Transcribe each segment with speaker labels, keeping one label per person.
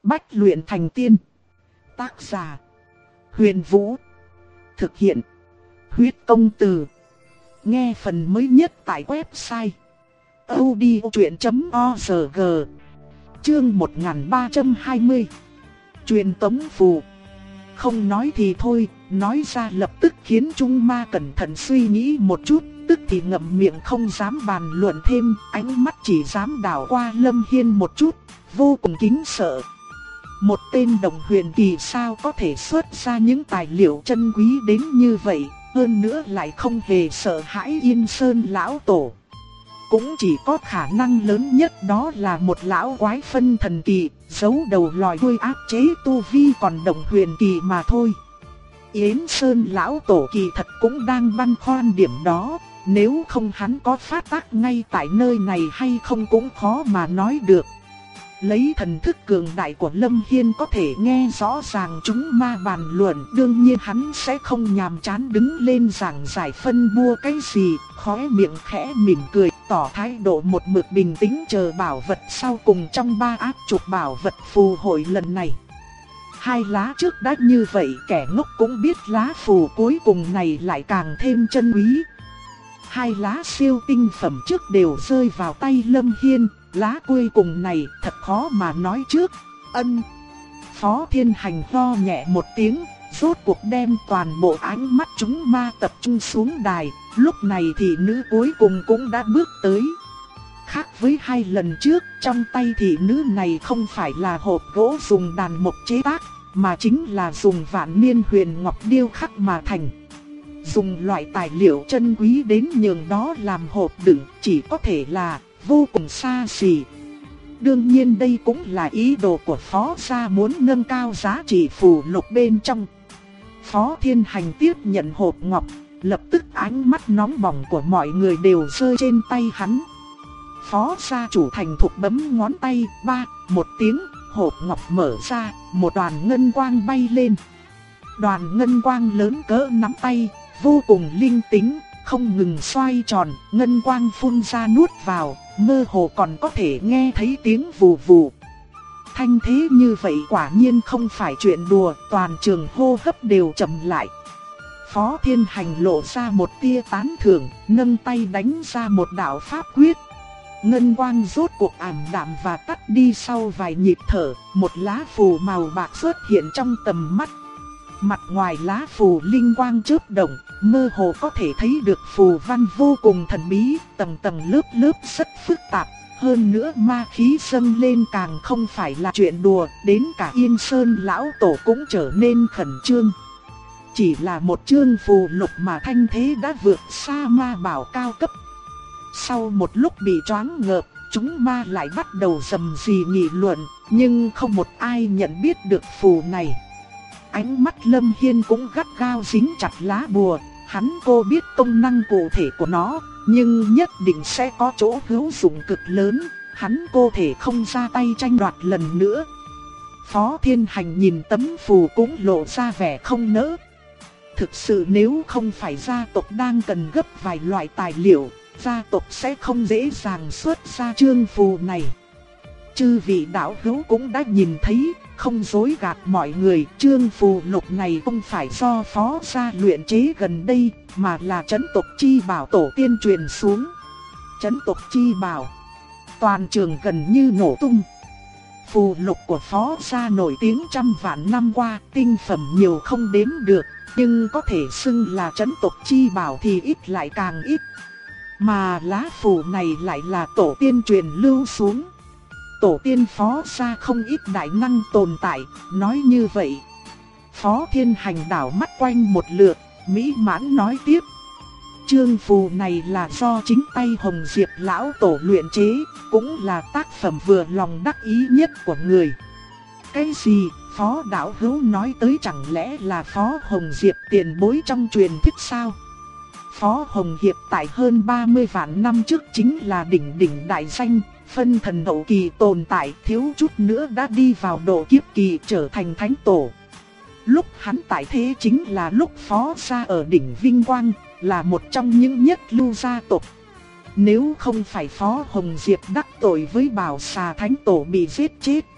Speaker 1: Bách luyện thành tiên. Tác giả: Huyền Vũ. Thực hiện: Huyết Công Từ. Nghe phần mới nhất tại website audiochuyện.org. Chương 1320. Truyền tống phù. Không nói thì thôi, nói ra lập tức khiến Trung Ma cẩn thận suy nghĩ một chút, tức thì ngậm miệng không dám bàn luận thêm, ánh mắt chỉ dám đảo qua Lâm Hiên một chút, vô cùng kính sợ. Một tên đồng huyền kỳ sao có thể xuất ra những tài liệu chân quý đến như vậy, hơn nữa lại không hề sợ hãi Yên Sơn lão tổ. Cũng chỉ có khả năng lớn nhất đó là một lão quái phân thần kỳ, giấu đầu lòi đuôi áp chế tu vi còn đồng huyền kỳ mà thôi. Yến Sơn lão tổ kỳ thật cũng đang băn khoăn điểm đó, nếu không hắn có phát tác ngay tại nơi này hay không cũng khó mà nói được. Lấy thần thức cường đại của Lâm Hiên có thể nghe rõ ràng chúng ma bàn luận, đương nhiên hắn sẽ không nhàm chán đứng lên giảng giải phân bua cái gì, khóe miệng khẽ mỉm cười, tỏ thái độ một mực bình tĩnh chờ bảo vật sau cùng trong 3 áp trục bảo vật phù hội lần này. 2 lá trước đã như vậy, kẻ ngốc cũng biết lá phù cuối cùng này lại càng thêm chân quý. 2 lá siêu tinh phẩm trước đều rơi vào tay Lâm Hiên, lá cuối cùng này thật khó mà nói trước. Phó Thiên Hành ho nhẹ một tiếng, rốt cuộc đem toàn bộ ánh mắt chúng ma tập trung xuống đài, lúc này thị nữ cuối cùng cũng đã bước tới. Khác với 2 lần trước, trong tay thị nữ này không phải là hộp gỗ dùng đàn mộc chế tác, mà chính là dùng vạn niên huyền ngọc điêu khắc mà thành. Dùng loại tài liệu chân quý đến nhường đó làm hộp đựng chỉ có thể là vô cùng xa xỉ. Đương nhiên đây cũng là ý đồ của Phó gia muốn nâng cao giá trị phù lục bên trong. Phó Thiên Hành tiếp nhận hộp ngọc, lập tức ánh mắt nóng bỏng của mọi người đều rơi trên tay hắn. Phó gia chủ thành thục bấm ngón tay, một tiếng, hộp ngọc mở ra, một đoàn ngân quang bay lên. Đoàn ngân quang lớn cỡ nắm tay, vô cùng linh tính, không ngừng xoay tròn, ngân quang phun ra nuốt vào, mơ hồ còn có thể nghe thấy tiếng vù vù. Thanh thế như vậy quả nhiên không phải chuyện đùa, toàn trường hô hấp đều chậm lại. Phó Thiên Hành lộ ra một tia tán thưởng, nâng tay đánh ra một đạo pháp quyết. Ngân quang rốt cuộc ảm đạm và tắt đi sau vài nhịp thở, một lá phù màu bạc xuất hiện trong tầm mắt. Mặt ngoài lá phù linh quang chớp động, mơ hồ có thể thấy được phù văn vô cùng thần bí, tầng tầng lớp lớp rất phức tạp. Hơn nữa ma khí dâng lên càng không phải là chuyện đùa, đến cả Yên Sơn lão tổ cũng trở nên khẩn trương. Chỉ là một chương phù lục mà thanh thế đã vượt xa ma bảo cao cấp. Sau một lúc bị choáng ngợp, chúng ma lại bắt đầu rầm rì nghị luận, nhưng không một ai nhận biết được phù này. Ánh mắt Lâm Hiên cũng gắt gao dính chặt lá bùa, hắn cô biết công năng cụ thể của nó, nhưng nhất định sẽ có chỗ hữu dụng cực lớn, hắn cô thể không ra tay tranh đoạt lần nữa. Phó Thiên Hành nhìn tấm phù cũng lộ ra vẻ không nỡ. Thực sự nếu không phải gia tộc đang cần gấp vài loại tài liệu, gia tộc sẽ không dễ dàng xuất ra chương phù này. Chư vị đạo hữu cũng đã nhìn thấy, không dối gạt mọi người, chương phù lục này không phải do Phó gia luyện chế gần đây, mà là trấn tộc chi bảo tổ tiên truyền xuống. Trấn tộc chi bảo, toàn trường gần như nổ tung. Phù lục của Phó gia nổi tiếng trăm vạn năm qua, tinh phẩm nhiều không đếm được, nhưng có thể xưng là trấn tộc chi bảo thì ít lại càng ít. Mà lá phù này lại là tổ tiên truyền lưu xuống. Tổ tiên Phó gia không ít đại năng tồn tại, nói như vậy. Phó Thiên Hành đảo mắt quanh một lượt, mỹ mãn nói tiếp. Chương phù này là do chính tay Hồng Diệp lão tổ luyện chế, cũng là tác phẩm vừa lòng đắc ý nhất của người. Cái gì? Phó đạo hữu nói tới chẳng lẽ là Phó Hồng Diệp tiền bối trong truyền thuyết sao? Phó Hồng Hiệp tại hơn 30 vạn năm trước chính là đỉnh đại danh, phân thần hậu kỳ tồn tại, thiếu chút nữa đã đi vào độ kiếp kỳ trở thành thánh tổ. Lúc hắn tại thế chính là lúc Phó gia ở đỉnh vinh quang, là một trong những nhất lưu gia tộc. Nếu không phải Phó Hồng Diệp đắc tội với Bảo Xà thánh tổ bị giết chết,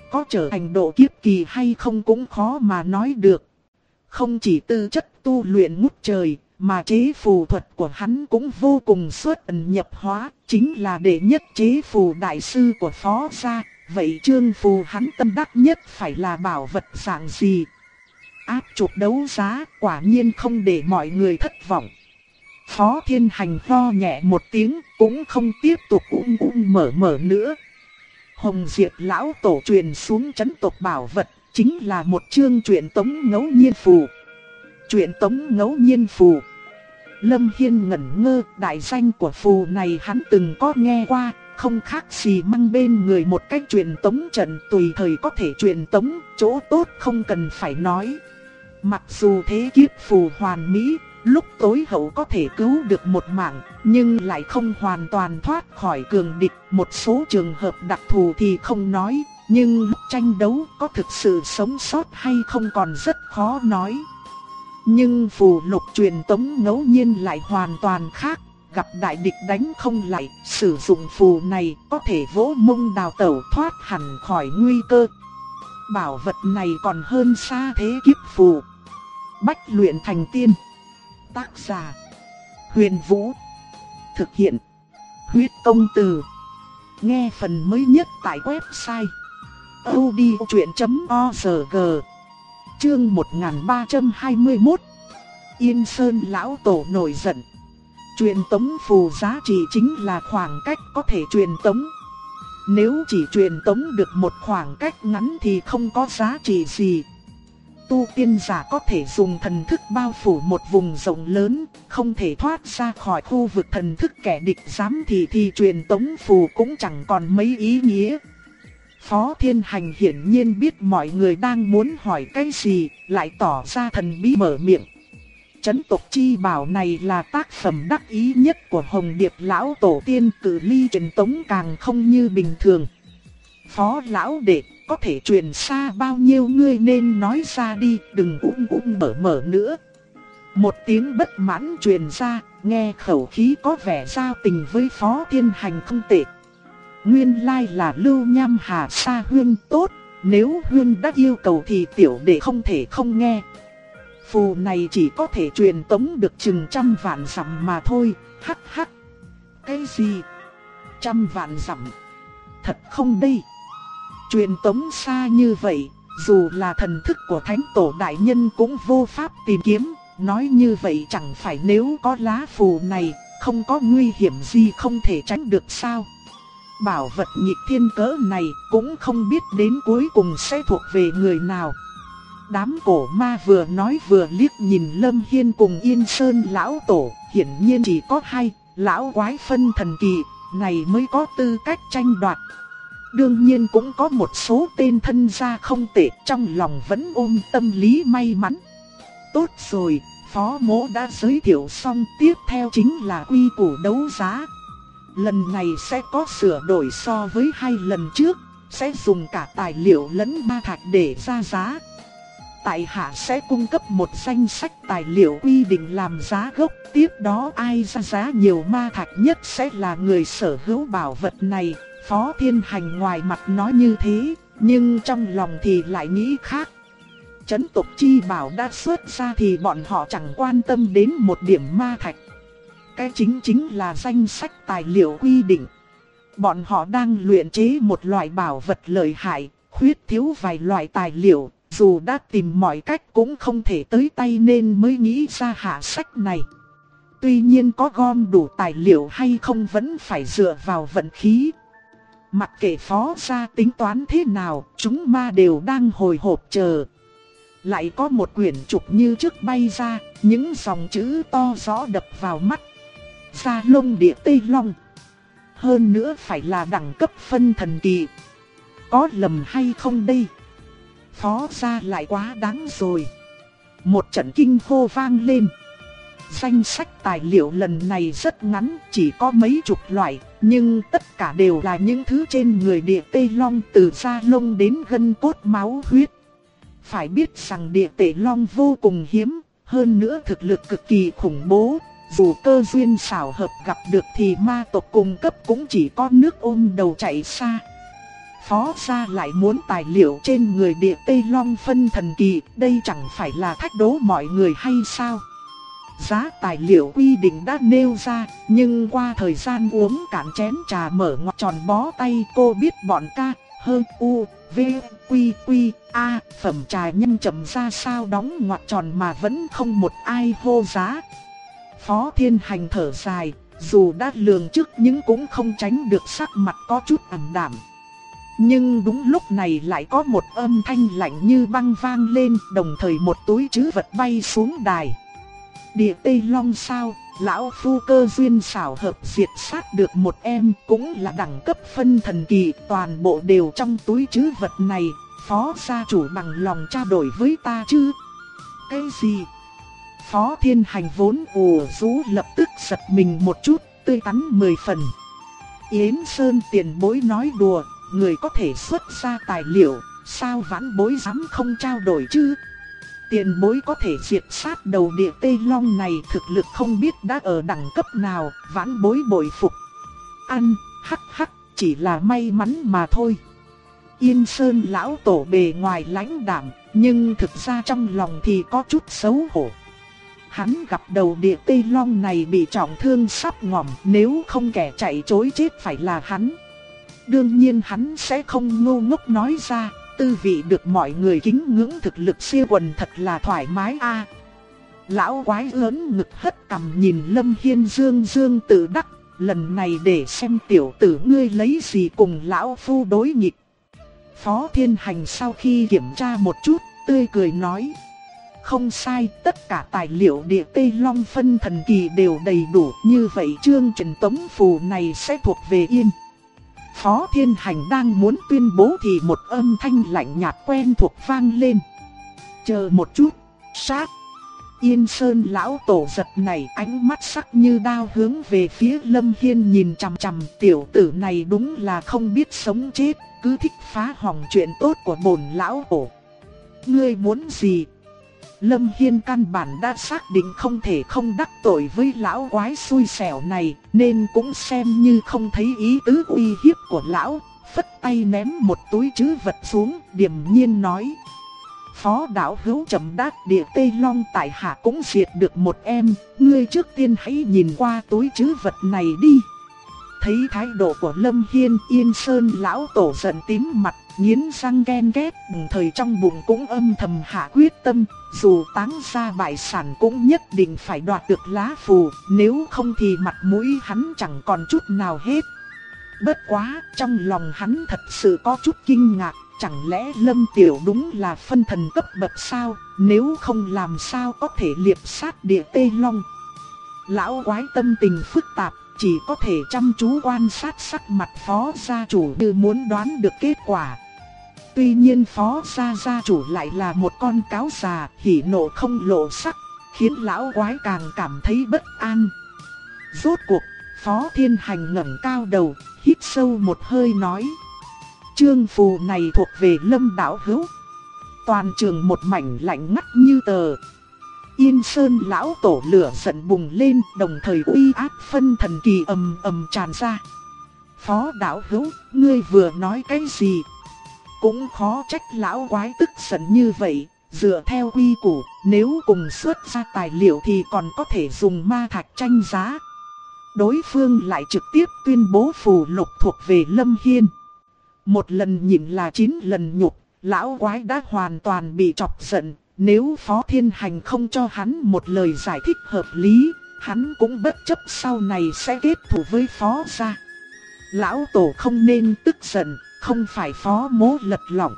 Speaker 1: có trở thành độ kiếp kỳ hay không cũng khó mà nói được. Không chỉ tư chất tu luyện ngút trời, mà chế phù thuật của hắn cũng vô cùng xuất ẩn nhập hóa, chính là đệ nhất chế phù đại sư của Phó gia. Vậy chương phù hắn tâm đắc nhất phải là bảo vật dạng gì? Áp chụp đấu giá, quả nhiên không để mọi người thất vọng. Phó Thiên Hành ho nhẹ một tiếng, cũng không tiếp tục mở nữa. Hồng Diệp lão tổ truyền xuống trấn tộc bảo vật, chính là một chương truyện tống ngẫu nhiên phù. Truyện tống ngẫu nhiên phù. Lâm Hiên ngẩn ngơ, đại danh của phù này hắn từng có nghe qua, không khác gì mang bên người một cách truyền tống trận, tùy thời có thể truyền tống, chỗ tốt không cần phải nói. Mặc dù thế kiếp phù hoàn mỹ, lúc tối hậu có thể cứu được một mạng, nhưng lại không hoàn toàn thoát khỏi cường địch. Một số trường hợp đặc thù thì không nói, nhưng lúc tranh đấu có thực sự sống sót hay không còn rất khó nói. Nhưng phù lục truyền tống ngẫu nhiên lại hoàn toàn khác. Gặp đại địch đánh không lại, sử dụng phù này có thể vỗ mông đào tẩu thoát hẳn khỏi nguy cơ. Bảo vật này còn hơn xa thế kiếp phù. Bách luyện thành tiên. Tác giả: Huyền Vũ. Thực hiện: Huyết Công Từ. Nghe phần mới nhất tại website audiochuyện.org. Chương 1321. Yên Sơn lão tổ nổi giận. Truyền tống phù giá trị chính là khoảng cách có thể truyền tống. Nếu chỉ truyền tống được một khoảng cách ngắn thì không có giá trị gì. Tu tiên giả có thể dùng thần thức bao phủ một vùng rộng lớn, không thể thoát ra khỏi khu vực thần thức kẻ địch giám thị thì truyền tống phù cũng chẳng còn mấy ý nghĩa. Phó Thiên Hành hiển nhiên biết mọi người đang muốn hỏi cái gì, lại tỏ ra thần bí mở miệng. Trấn tộc chi bảo này là tác phẩm đắc ý nhất của Hồng Điệp lão tổ tiên, cự ly truyền tống càng không như bình thường. Phó lão đệ, có thể truyền xa bao nhiêu ngươi nên nói ra đi, đừng mở nữa. Một tiếng bất mãn truyền ra, nghe khẩu khí có vẻ giao tình với Phó Thiên Hành không tệ. Nguyên lai là Lưu Nham Hà Sa huynh tốt, nếu huynh đã yêu cầu thì tiểu đệ không thể không nghe. Phù này chỉ có thể truyền tống được chừng 100 vạn dặm mà thôi, hắc hắc. Cái gì? 100 vạn dặm? Thật không đây? Truyền tống xa như vậy, dù là thần thức của Thánh Tổ Đại Nhân cũng vô pháp tìm kiếm. Nói như vậy chẳng phải nếu có lá phù này, không có nguy hiểm gì không thể tránh được sao? Bảo vật nghịch thiên cỡ này cũng không biết đến cuối cùng sẽ thuộc về người nào. Đám cổ ma vừa nói vừa liếc nhìn Lâm Hiên cùng Yên Sơn lão tổ, hiển nhiên chỉ có hai lão quái phân thần kỳ này mới có tư cách tranh đoạt. Đương nhiên cũng có một số tên thân gia không tệ, trong lòng vẫn ôm tâm lý may mắn. Tốt rồi, Phó Mỗ đã giới thiệu xong, tiếp theo chính là quy củ đấu giá. Lần này sẽ có sửa đổi so với 2 lần trước, sẽ dùng cả tài liệu lẫn ma thạch để ra giá. Tại hạ sẽ cung cấp một danh sách tài liệu quy định làm giá gốc, tiếp đó ai ra giá nhiều ma thạch nhất sẽ là người sở hữu bảo vật này. Phó Thiên Hành ngoài mặt nói như thế, nhưng trong lòng thì lại nghĩ khác. Trấn tộc chi bảo đã xuất ra thì bọn họ chẳng quan tâm đến một điểm ma thạch. Cái chính là danh sách tài liệu quy định. Bọn họ đang luyện chế một loại bảo vật lợi hại, khuyết thiếu vài loại tài liệu, dù đã tìm mọi cách cũng không thể tới tay nên mới nghĩ ra hạ sách này. Tuy nhiên có gom đủ tài liệu hay không vẫn phải dựa vào vận khí. Mặc kệ Phó gia tính toán thế nào, chúng ma đều đang hồi hộp chờ. Lại có một quyển trục như trước bay ra, những dòng chữ to rõ đập vào mắt. Gia Long Địa Tây Long. Hơn nữa phải là đẳng cấp phân thần kỳ. Có lầm hay không đây? Phó gia lại quá đáng rồi. Một trận kinh hô vang lên. Danh sách tài liệu lần này rất ngắn, chỉ có mấy chục loại, nhưng tất cả đều là những thứ trên người địa Tây Long, từ da lông đến gân cốt máu huyết. Phải biết rằng địa Tây Long vô cùng hiếm, hơn nữa thực lực cực kỳ khủng bố. Dù cơ duyên xảo hợp gặp được thì ma tộc cung cấp cũng chỉ có nước ôm đầu chạy xa. Phó gia lại muốn tài liệu trên người địa Tây Long phân thần kỳ, đây chẳng phải là thách đố mọi người hay sao? Giá tài liệu quy định đã nêu ra, nhưng qua thời gian uống cạn chén trà mở ngoặc tròn bó tay, cô biết bọn ca, hơn u, v, quy quy, a, phẩm trà nhanh chậm ra sao đóng ngoặc tròn mà vẫn không một ai hô giá. Phó Thiên Hành thở dài, dù đã lường trước nhưng cũng không tránh được sắc mặt có chút ảm đạm. Nhưng đúng lúc này lại có một âm thanh lạnh như băng vang lên, đồng thời một túi trữ vật bay xuống đài. Địa Tây Long sao, lão phu cơ duyên xảo hợp diệt sát được một em, cũng là đẳng cấp phân thần kỳ, toàn bộ đều trong túi trữ vật này, Phó gia chủ bằng lòng trao đổi với ta chứ? Cái gì? Phó Thiên Hành vốn ủ rũ lập tức giật mình một chút, tươi tắn 10 phần. Yến Sơn tiền bối nói đùa, người có thể xuất ra tài liệu, sao vãn bối dám không trao đổi chứ? Tiền bối có thể diệt sát đầu địa Tây Long này, thực lực không biết đã ở đẳng cấp nào, vãn bối bội phục. Ăn, hắc hắc, chỉ là may mắn mà thôi. Yên Sơn lão tổ bề ngoài lãnh đạm, nhưng thực ra trong lòng thì có chút xấu hổ. Hắn gặp đầu địa Tây Long này bị trọng thương sắp ngỏm, nếu không kẻ chạy trối chết phải là hắn. Đương nhiên hắn sẽ không ngu ngốc nói ra, tư vị được mọi người kính ngưỡng thực lực siêu quần thật là thoải mái a. Lão quái ớn ngực hất cằm nhìn Lâm Hiên dương dương tự đắc, lần này để xem tiểu tử ngươi lấy gì cùng lão phu đối nghịch. Phó Thiên Hành sau khi kiểm tra một chút, tươi cười nói. Không sai, tất cả tài liệu địa Tây Long phân thần kỳ đều đầy đủ, như vậy chương trình tống phù này sẽ thuộc về Yên. Phó Thiên Hành đang muốn tuyên bố thì một âm thanh lạnh nhạt quen thuộc vang lên. Chờ một chút, sát. Yên Sơn lão tổ giật nảy, ánh mắt sắc như đao hướng về phía Lâm Hiên nhìn chằm chằm. Tiểu tử này đúng là không biết sống chết, cứ thích phá hỏng chuyện tốt của bổn lão tổ. Ngươi muốn gì? Lâm Hiên căn bản đã xác định không thể không đắc tội với lão quái xui xẻo này, nên cũng xem như không thấy ý tứ uy hiếp của lão, phất tay ném một túi trữ vật xuống, điềm nhiên nói. Phó đạo hữu trầm đắc, địa Tây Long tại hạ cũng diệt được một em, ngươi trước tiên hãy nhìn qua túi trữ vật này đi. Thấy thái độ của Lâm Hiên, Yên Sơn lão tổ giận tím mặt, nghiến răng ghen ghét, đồng thời trong bụng cũng âm thầm hạ quyết tâm, dù táng ra bại sản cũng nhất định phải đoạt được lá phù, nếu không thì mặt mũi hắn chẳng còn chút nào hết. Bất quá, trong lòng hắn thật sự có chút kinh ngạc, chẳng lẽ Lâm Tiểu đúng là phân thần cấp bậc sao, nếu không làm sao có thể liệp sát địa Tây Long. Lão quái tâm tình phức tạp, chỉ có thể chăm chú quan sát sắc mặt phó gia chủ như muốn đoán được kết quả. Tuy nhiên phó gia chủ lại là một con cáo già, hỉ nộ không lộ sắc, khiến lão quái càng cảm thấy bất an. Rốt cuộc, Phó Thiên Hành ngẩng cao đầu, hít sâu một hơi nói. Chương phù này thuộc về Lâm đạo hữu. Toàn trường một mảnh lạnh ngắt như tờ. Yên Sơn lão tổ lửa giận bùng lên, đồng thời uy áp phân thần kỳ ầm ầm tràn ra. Phó đạo hữu, ngươi vừa nói cái gì? Cũng khó trách lão quái tức giận như vậy, dựa theo quy củ, nếu cùng xuất ra tài liệu thì còn có thể dùng ma thạch tranh giá. Đối phương lại trực tiếp tuyên bố phù lục thuộc về Lâm Hiên. Một lần nhịn là 9 lần nhục, lão quái đã hoàn toàn bị chọc giận. Nếu Phó Thiên Hành không cho hắn một lời giải thích hợp lý, hắn cũng bất chấp sau này sẽ kết thù với Phó gia. Lão tổ không nên tức giận, không phải Phó mố lật lọng.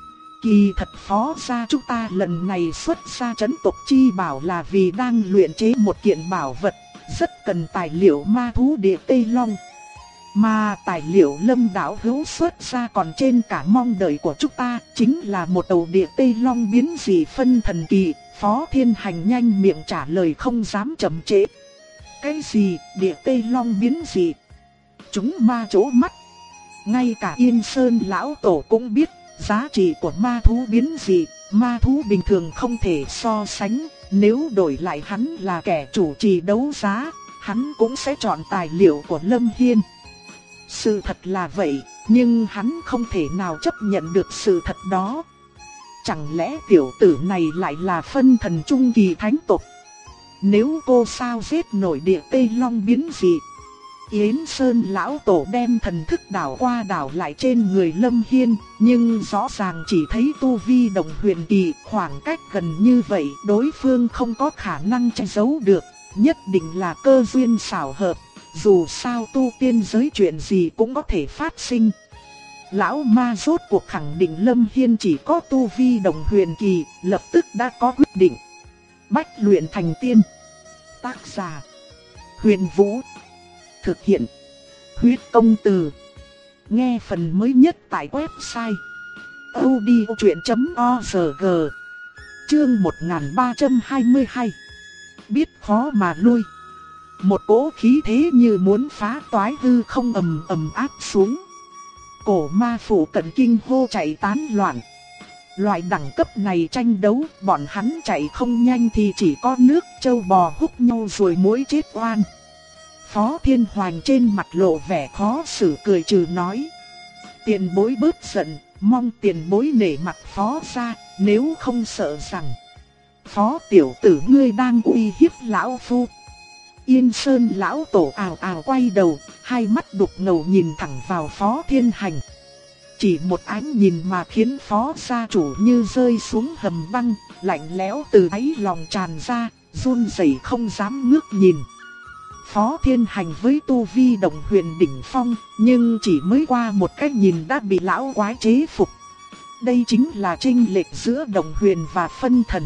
Speaker 1: Kỳ thật Phó gia chúng ta lần này xuất ra trấn tộc chi bảo là vì đang luyện chế một kiện bảo vật, rất cần tài liệu ma thú địa Tây Long. Mà tài liệu Lâm đạo hữu xuất ra còn trên cả mong đợi của chúng ta, chính là một đầu địa Tây Long biến dị phân thần kỳ. Phó Thiên Hành nhanh miệng trả lời không dám chậm trễ. Cái gì địa Tây Long biến dị? Chúng ma chố mắt. Ngay cả Yên Sơn lão tổ cũng biết, giá trị của ma thú biến dị, ma thú bình thường không thể so sánh. Nếu đổi lại hắn là kẻ chủ trì đấu giá, hắn cũng sẽ chọn tài liệu của Lâm Hiên. Sự thật là vậy, Nhưng hắn không thể nào chấp nhận được sự thật đó. Chẳng lẽ tiểu tử này lại là phân thần trung kỳ thánh tộc? Nếu cô sao giết nổi địa Tây Long biến dị? Yến Sơn lão tổ đem thần thức đảo qua đảo lại trên người Lâm Hiên, nhưng rõ ràng chỉ thấy tu vi đồng huyền kỳ, khoảng cách gần như vậy đối phương không có khả năng che giấu được, nhất định là cơ duyên xảo hợp, dù sao tu tiên giới chuyện gì cũng có thể phát sinh. Lão ma rốt cuộc khẳng định Lâm Hiên chỉ có tu vi đồng huyền kỳ, lập tức đã có quyết định. Bách luyện thành tiên. Tác giả: Huyền Vũ. Thực hiện: Huyết Công Từ. Nghe phần mới nhất tại website audiochuyện.org. Chương 1322. Biết khó mà lui. Một cỗ khí thế như muốn phá toái hư không ầm ầm áp xuống. Cổ ma phủ cận kinh hô chạy tán loạn. Loại đẳng cấp này tranh đấu, bọn hắn chạy không nhanh thì chỉ có nước trâu bò húc nhau rồi muỗi chết oan. Phó Thiên Hoành trên mặt lộ vẻ khó xử cười trừ nói: tiền bối bớt giận, mong tiền bối nể mặt phó ra, nếu không sợ rằng phó tiểu tử ngươi đang uy hiếp lão phu. Yên Sơn lão tổ ào ào quay đầu, hai mắt đục ngầu nhìn thẳng vào Phó Thiên Hành. Chỉ một ánh nhìn mà khiến phó gia chủ như rơi xuống hầm băng, lạnh lẽo từ đáy lòng tràn ra, run rẩy không dám ngước nhìn. Phó Thiên Hành với tu vi đồng huyền đỉnh phong, nhưng chỉ mới qua một cái nhìn đã bị lão quái chế phục. Đây chính là chênh lệch giữa đồng huyền và phân thần.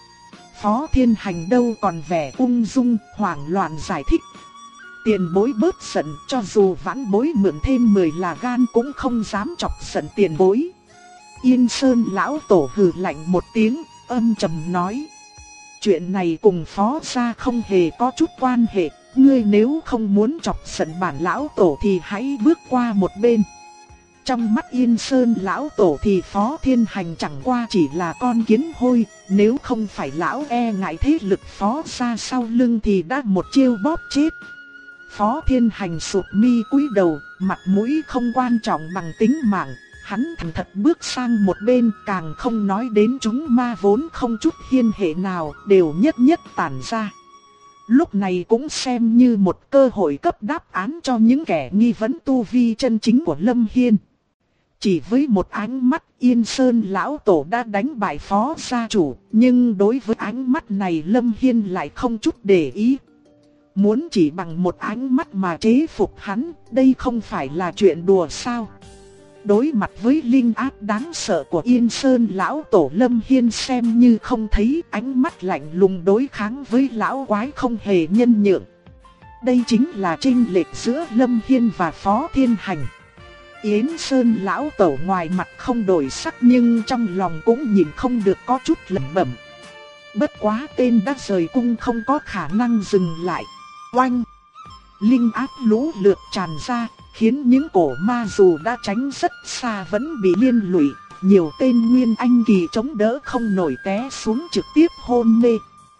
Speaker 1: Phó Thiên Hành đâu còn vẻ ung dung, hoảng loạn giải thích: tiền bối bớt giận, cho dù vãn bối mượn thêm 10 là gan cũng không dám chọc giận tiền bối. Yên Sơn lão tổ hừ lạnh một tiếng, âm trầm nói: chuyện này cùng phó gia không hề có chút quan hệ, ngươi nếu không muốn chọc giận bản lão tổ thì hãy bước qua một bên. Trong mắt Yên Sơn lão tổ thì Phó Thiên Hành chẳng qua chỉ là con kiến hôi, nếu không phải lão e ngại thế lực phó gia sau lưng thì đã một chiêu bóp chết. Phó Thiên Hành sụp mi cúi đầu, mặt mũi không quan trọng bằng tính mạng, hắn thành thật bước sang một bên, càng không nói đến chúng ma vốn không chút hiên hệ nào, đều nhất nhất tản ra. Lúc này cũng xem như một cơ hội cấp đáp án cho những kẻ nghi vấn tu vi chân chính của Lâm Hiên. Chỉ với một ánh mắt, Yên Sơn lão tổ đã đánh bại phó gia chủ, nhưng đối với ánh mắt này Lâm Hiên lại không chút để ý. Muốn chỉ bằng một ánh mắt mà chế phục hắn, đây không phải là chuyện đùa sao? Đối mặt với linh áp đáng sợ của Yên Sơn lão tổ, Lâm Hiên xem như không thấy, ánh mắt lạnh lùng đối kháng với lão quái không hề nhân nhượng. Đây chính là chênh lệch giữa Lâm Hiên và Phó Thiên Hành. Yến Sơn lão tổ ngoài mặt không đổi sắc nhưng trong lòng cũng nhìn không được có chút lẩm bẩm. Bất quá tên đã rời cung không có khả năng dừng lại. Oanh! Linh áp lũ lượt tràn ra, khiến những cổ ma dù đã tránh rất xa vẫn bị liên lụy. Nhiều tên nguyên anh kỳ chống đỡ không nổi té xuống trực tiếp hôn mê.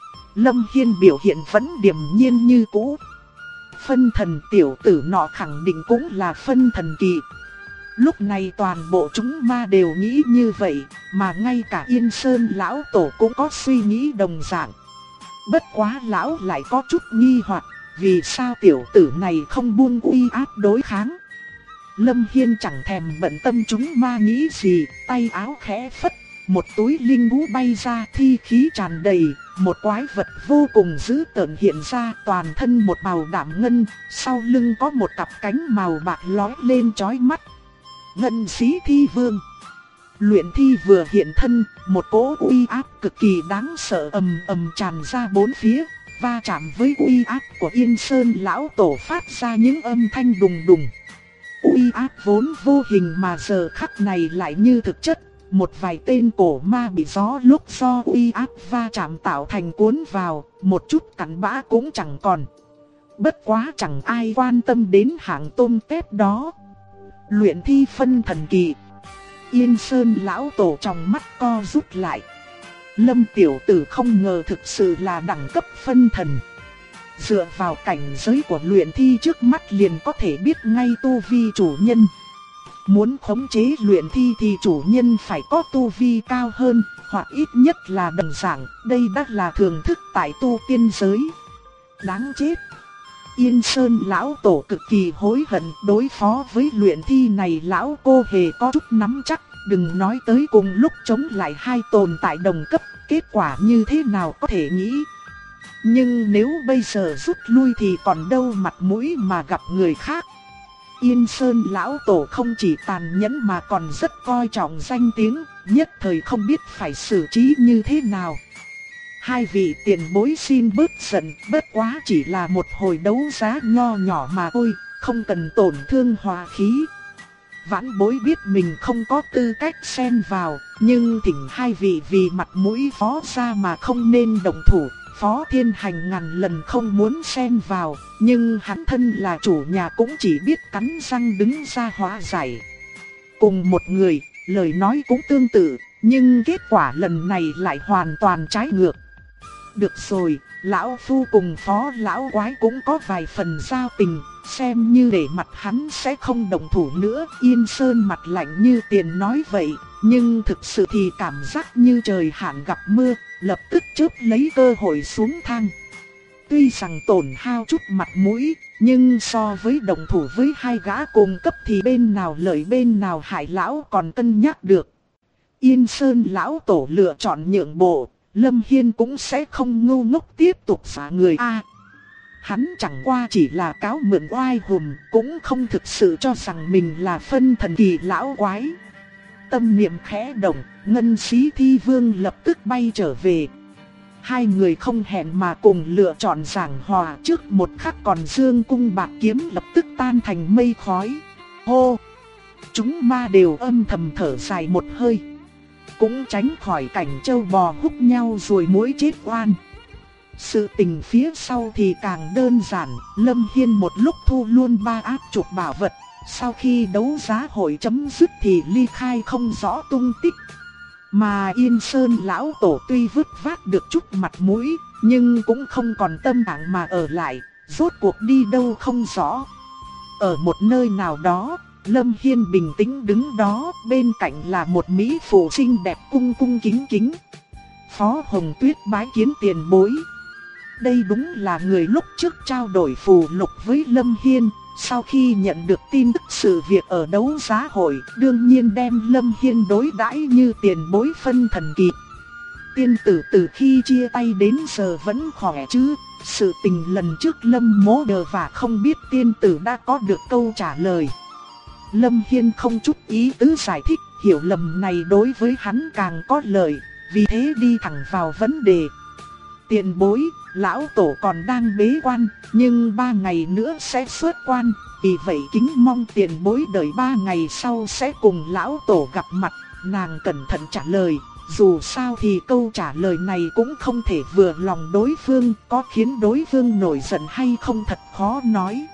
Speaker 1: Lâm Hiên biểu hiện vẫn điềm nhiên như cũ. Phân thần tiểu tử nọ khẳng định cũng là phân thần kỳ. Lúc này toàn bộ chúng ma đều nghĩ như vậy, mà ngay cả Yên Sơn lão tổ cũng có suy nghĩ đồng dạng. Bất quá lão lại có chút nghi hoặc, vì sao tiểu tử này không buông uy áp đối kháng. Lâm Hiên chẳng thèm bận tâm chúng ma nghĩ gì, tay áo khẽ phất, một túi linh bú bay ra, thi khí tràn đầy, một quái vật vô cùng dữ tợn hiện ra, toàn thân một màu đạm ngân, sau lưng có một cặp cánh màu bạc lóe lên chói mắt. Ngân Sĩ Thi Vương. Luyện thi vừa hiện thân, một cỗ uy áp cực kỳ đáng sợ ầm ầm tràn ra bốn phía, va chạm với uy áp của Yên Sơn lão tổ phát ra những âm thanh đùng đùng. Uy áp vốn vô hình mà giờ khắc này lại như thực chất, một vài tên cổ ma bị gió lúc do uy áp va chạm tạo thành cuốn vào, một chút cặn bã cũng chẳng còn. Bất quá chẳng ai quan tâm đến hạng tôm tép đó. Luyện thi phân thần kỳ. Yên Sơn lão tổ trong mắt co rút lại. Lâm tiểu tử không ngờ thực sự là đẳng cấp phân thần. Dựa vào cảnh giới của luyện thi trước mắt liền có thể biết ngay tu vi chủ nhân. Muốn khống chế luyện thi thì chủ nhân phải có tu vi cao hơn, hoặc ít nhất là đồng dạng, đây đã là thường thức tại tu tiên giới. Đáng chết! Yên Sơn lão tổ cực kỳ hối hận, đối phó với luyện thi này lão cô hề có chút nắm chắc, đừng nói tới cùng lúc chống lại hai tồn tại đồng cấp, kết quả như thế nào có thể nghĩ. Nhưng nếu bây giờ rút lui thì còn đâu mặt mũi mà gặp người khác. Yên Sơn lão tổ không chỉ tàn nhẫn mà còn rất coi trọng danh tiếng, nhất thời không biết phải xử trí như thế nào. Hai vị tiền bối xin bớt giận, bất quá chỉ là một hồi đấu giá nho nhỏ mà thôi, không cần tổn thương hòa khí. Vãn bối biết mình không có tư cách xen vào, nhưng thỉnh hai vị vì mặt mũi Phó gia mà không nên động thủ. Phó Thiên Hành ngàn lần không muốn xen vào, nhưng hắn thân là chủ nhà cũng chỉ biết cắn răng đứng ra hóa giải. Cùng một người, lời nói cũng tương tự, nhưng kết quả lần này lại hoàn toàn trái ngược. Được rồi, lão phu cùng Phó lão quái cũng có vài phần giao tình, xem như để mặt hắn sẽ không động thủ nữa. Yên Sơn mặt lạnh như tiền nói vậy, nhưng thực sự thì cảm giác như trời hạn gặp mưa, lập tức chớp lấy cơ hội xuống thang. Tuy rằng tổn hao chút mặt mũi, nhưng so với động thủ với hai gã cùng cấp thì bên nào lợi bên nào hại lão còn cân nhắc được. Yên Sơn lão tổ lựa chọn nhượng bộ, Lâm Hiên cũng sẽ không ngu ngốc tiếp tục phá người a. Hắn chẳng qua chỉ là cáo mượn oai hùng, cũng không thực sự cho rằng mình là phân thần kỳ lão quái. Tâm niệm khẽ động, Ngân Xí Thi Vương lập tức bay trở về. Hai người không hẹn mà cùng lựa chọn giảng hòa, trước một khắc còn dương cung bạc kiếm lập tức tan thành mây khói. Hô! Chúng ma đều âm thầm thở dài một hơi. Cũng tránh khỏi cảnh trâu bò húc nhau rồi muỗi chết oan. Sự tình phía sau thì càng đơn giản, Lâm Hiên một lúc thu luôn 3 áp trục bảo vật. Sau khi đấu giá hội chấm dứt thì ly khai không rõ tung tích. Mà Yên Sơn lão tổ tuy vứt vát được chút mặt mũi, nhưng cũng không còn tâm trạng mà ở lại, rốt cuộc đi đâu không rõ. Ở một nơi nào đó, Lâm Hiên bình tĩnh đứng đó, bên cạnh là một mỹ phụ xinh đẹp cung cung kính kính. Phó Hồng Tuyết bái kiến tiền bối. Đây đúng là người lúc trước trao đổi phù lục với Lâm Hiên. Sau khi nhận được tin tức sự việc ở đấu giá hội, đương nhiên đem Lâm Hiên đối đãi như tiền bối phân thần kỳ. Tiên tử từ khi chia tay đến giờ vẫn khỏe chứ? Sự tình lần trước Lâm mố đờ và không biết tiên tử đã có được câu trả lời. Lâm Hiên không chút ý tứ giải thích, hiểu lầm này đối với hắn càng có lợi, vì thế đi thẳng vào vấn đề. Tiền bối, lão tổ còn đang bế quan, nhưng 3 ngày nữa sẽ xuất quan, vì vậy kính mong tiền bối đợi 3 ngày sau sẽ cùng lão tổ gặp mặt. Nàng cẩn thận trả lời, dù sao thì câu trả lời này cũng không thể vừa lòng đối phương, có khiến đối phương nổi giận hay không thật khó nói.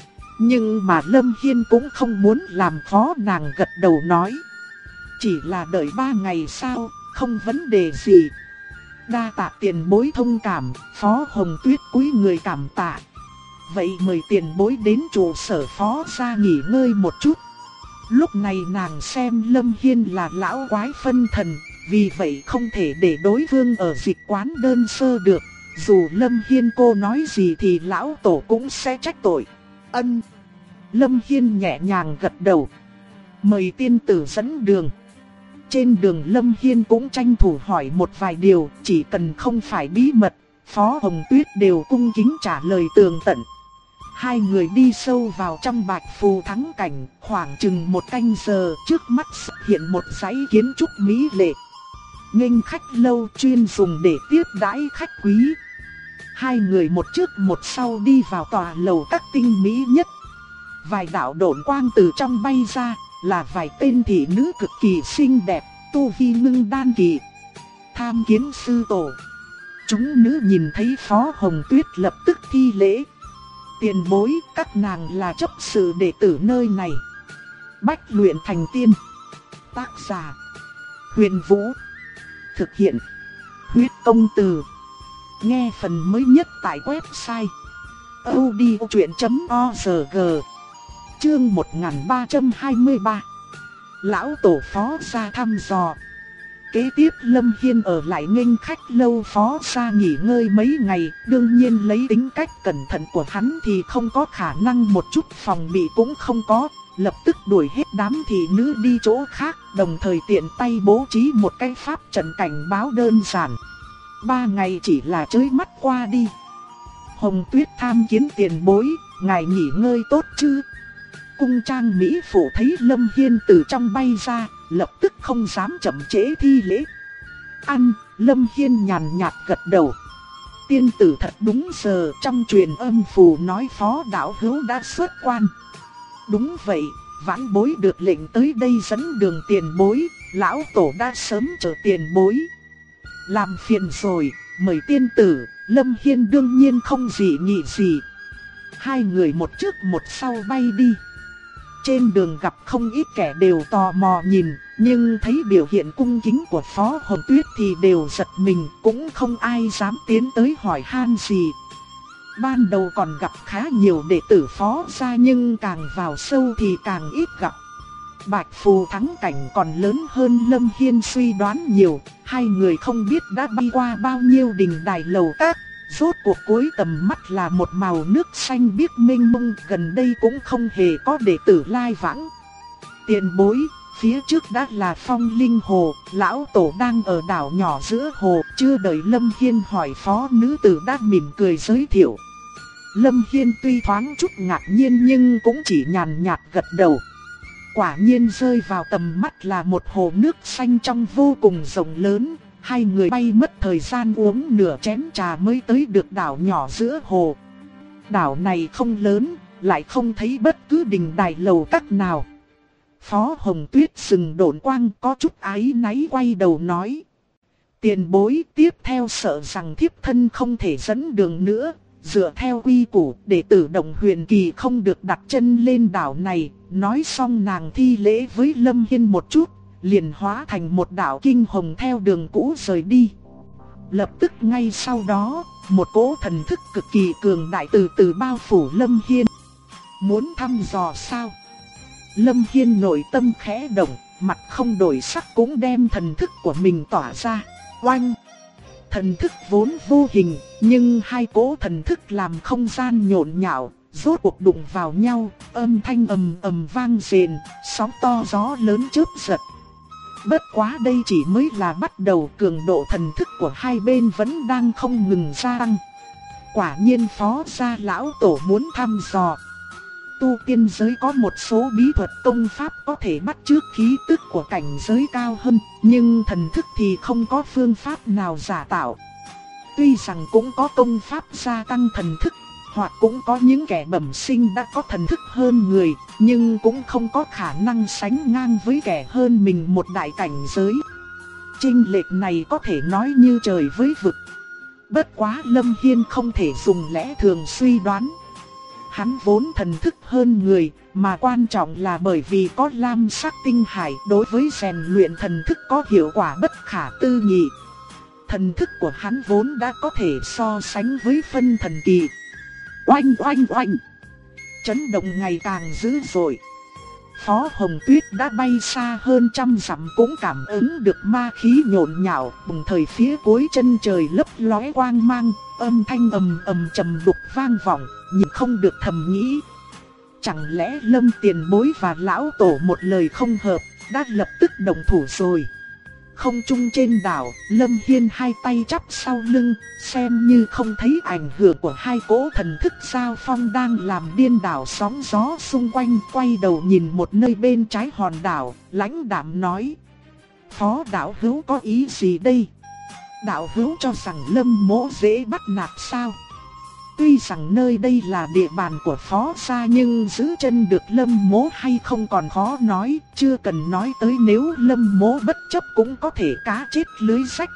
Speaker 1: Nhưng mà Lâm Hiên cũng không muốn làm khó nàng, gật đầu nói. Chỉ là đợi 3 ngày sao, không vấn đề gì. Đa tạ tiền bối thông cảm, Phó Hồng Tuyết cúi người cảm tạ. Vậy mời tiền bối đến trụ sở Phó gia nghỉ ngơi một chút. Lúc này nàng xem Lâm Hiên là lão quái phân thần, vì vậy không thể để đối phương ở dịch quán đơn sơ được. Dù Lâm Hiên cô nói gì thì lão tổ cũng sẽ trách tội. Ân. Lâm Hiên nhẹ nhàng gật đầu. Mời tiên tử dẫn đường. Trên đường Lâm Hiên cũng tranh thủ hỏi một vài điều, chỉ cần không phải bí mật, Phó Hồng Tuyết đều cung kính trả lời tường tận. Hai người đi sâu vào trong Bạch Phù thắng cảnh, khoảng chừng 1 canh giờ, trước mắt xuất hiện một dãy kiến trúc mỹ lệ. Nghênh khách lâu chuyên dùng để tiếp đãi khách quý. Hai người một trước một sau đi vào tòa lầu các tinh mỹ nhất. Vài đạo độn quang từ trong bay ra, là vài tên thị nữ cực kỳ xinh đẹp, tu vi ngưng đan kỳ. Tham kiến sư tổ. Chúng nữ nhìn thấy Phó Hồng Tuyết lập tức thi lễ. Tiền bối, các nàng là chấp sự đệ tử nơi này. Bách luyện thành tiên. Tác giả Huyền Vũ. Thực hiện Huyết Công Từ. Nghe phần mới nhất tại website audiochuyện.org. Chương 1323. lão tổ Phó gia thăm dò. Kế tiếp Lâm Hiên ở lại nghênh khách lâu Phó gia nghỉ ngơi mấy ngày, đương nhiên lấy tính cách cẩn thận của hắn thì không có khả năng một chút phòng bị cũng không có, lập tức đuổi hết đám thị nữ đi chỗ khác, đồng thời tiện tay bố trí một cái pháp trận cảnh báo đơn giản. 3 ngày chỉ là chớp mắt qua đi. Hồng Tuyết tham kiến tiền bối, ngài nghỉ ngơi tốt chứ? Cung trang mỹ phụ thấy Lâm Hiên từ trong bay ra, lập tức không dám chậm trễ thi lễ. Ăn, Lâm Hiên nhàn nhạt gật đầu. Tiên tử thật đúng giờ, trong truyền âm phù nói Phó đạo hữu đã xuất quan. Đúng vậy, vãn bối được lệnh tới đây dẫn đường tiền bối, lão tổ đã sớm chờ tiền bối. Làm phiền rồi, mời tiên tử. Lâm Hiên đương nhiên không dị nghị gì. Hai người một trước một sau bay đi. Trên đường gặp không ít kẻ đều tò mò nhìn, nhưng thấy biểu hiện cung kính của Phó Hồng Tuyết thì đều giật mình, cũng không ai dám tiến tới hỏi han gì. Ban đầu còn gặp khá nhiều đệ tử Phó gia nhưng càng vào sâu thì càng ít gặp. Bạch Phù thắng cảnh còn lớn hơn Lâm Hiên suy đoán nhiều, hai người không biết đã bay qua bao nhiêu đình đài lầu các. Rốt cuộc cuối tầm mắt là một màu nước xanh biếc mênh mông, gần đây cũng không hề có đệ tử lai vãng. Tiền bối, phía trước đã là Phong Linh Hồ, lão tổ đang ở đảo nhỏ giữa hồ, chưa đợi Lâm Hiên hỏi phó nữ tử đã mỉm cười giới thiệu. Lâm Hiên tuy thoáng chút ngạc nhiên nhưng cũng chỉ nhàn nhạt gật đầu. Quả nhiên rơi vào tầm mắt là một hồ nước xanh trong vô cùng rộng lớn. Hai người bay mất thời gian uống nửa chén trà mới tới được đảo nhỏ giữa hồ. Đảo này không lớn, lại không thấy bất cứ đình đài lầu các nào. Phó Hồng Tuyết sừng độn quang có chút áy náy quay đầu nói. Tiền bối tiếp theo sợ rằng thiếp thân không thể dẫn đường nữa. Dựa theo quy củ, đệ tử Động Huyền Kỳ không được đặt chân lên đảo này. Nói xong nàng thi lễ với Lâm Hiên một chút, liền hóa thành một đạo kinh hồng theo đường cũ rời đi. Lập tức ngay sau đó, một cỗ thần thức cực kỳ cường đại từ từ bao phủ Lâm Hiên. Muốn thăm dò sao? Lâm Hiên nội tâm khẽ động, mặt không đổi sắc cũng đem thần thức của mình tỏa ra. Oanh! Thần thức vốn vô hình, nhưng hai cỗ thần thức làm không gian nhộn nhạo, rốt cuộc đụng vào nhau, âm thanh ầm ầm vang rền, sóng to gió lớn chớp giật. Bất quá đây chỉ mới là bắt đầu, cường độ thần thức của hai bên vẫn đang không ngừng gia tăng. Quả nhiên Phó gia lão tổ muốn thăm dò. Tu tiên giới có một số bí thuật công pháp có thể bắt chước khí tức của cảnh giới cao hơn, nhưng thần thức thì không có phương pháp nào giả tạo. Tuy rằng cũng có công pháp gia tăng thần thức, hoặc cũng có những kẻ bẩm sinh đã có thần thức hơn người, nhưng cũng không có khả năng sánh ngang với kẻ hơn mình một đại cảnh giới. Chênh lệch này có thể nói như trời với vực. Bất quá Lâm Hiên không thể dùng lẽ thường suy đoán. Hắn vốn thần thức hơn người, mà quan trọng là bởi vì có lam sắc tinh hải, đối với rèn luyện thần thức có hiệu quả bất khả tư nghị. Thần thức của hắn vốn đã có thể so sánh với phân thần kỳ. Oanh oanh oanh! Chấn động ngày càng dữ dội. Phó Hồng Tuyết đã bay xa hơn 100 dặm cũng cảm ứng được ma khí nhộn nhạo, đồng thời phía cuối chân trời lấp lóe quang mang, âm thanh ầm ầm trầm đục vang vọng, nhìn không được thầm nghĩ. Chẳng lẽ Lâm tiền bối và lão tổ một lời không hợp, đã lập tức động thủ rồi. Không trung trên đảo, Lâm Hiên hai tay chắp sau lưng, xem như không thấy ảnh hưởng của hai cỗ thần thức giao phong đang làm điên đảo sóng gió xung quanh. Quay đầu nhìn một nơi bên trái hòn đảo, lãnh đạm nói. Phó đạo hữu có ý gì đây? Đạo hữu cho rằng Lâm mỗ dễ bắt nạt sao? Tuy rằng nơi đây là địa bàn của Phó gia nhưng giữ chân được Lâm mỗ hay không còn khó nói, chưa cần nói tới nếu Lâm mỗ bất chấp cũng có thể cá chết lưới rách.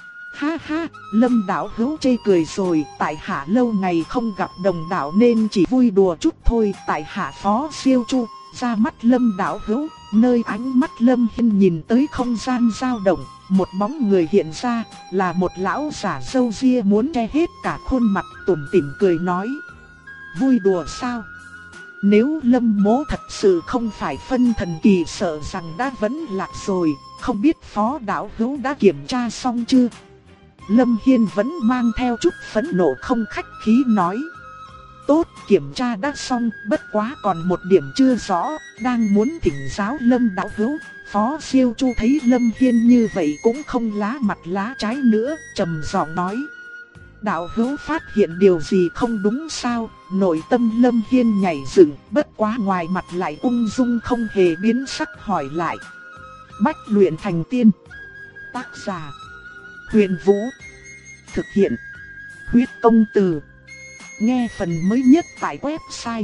Speaker 1: Ha ha, Lâm đạo hữu chê cười rồi, tại hạ lâu ngày không gặp đồng đạo nên chỉ vui đùa chút thôi, tại hạ Phó Siêu Chu. Ra mắt Lâm đạo hữu, nơi ánh mắt Lâm Hiên nhìn tới không gian dao động, một bóng người hiện ra, là một lão giả râu ria muốn che hết cả khuôn mặt, tủm tỉm cười nói. Vui đùa sao? Nếu Lâm Mỗ thật sự không phải phân thần kỳ sợ rằng đã vẫn lạc rồi, không biết Phó đạo hữu đã kiểm tra xong chưa? Lâm Hiên vẫn mang theo chút phẫn nộ không khách khí nói. Tốt, kiểm tra đã xong, bất quá còn một điểm chưa rõ, đang muốn thỉnh giáo Lâm đạo hữu. Phó Siêu Chu thấy Lâm Hiên như vậy cũng không lá mặt lá trái nữa, trầm giọng nói. Đạo hữu phát hiện điều gì không đúng sao? Nội tâm Lâm Hiên nhảy dựng, bất quá ngoài mặt lại ung dung không hề biến sắc hỏi lại. Bách luyện thành tiên. Tác giả: Huyền Vũ. Thực hiện: Huyết Công Từ. Nghe phần mới nhất tại website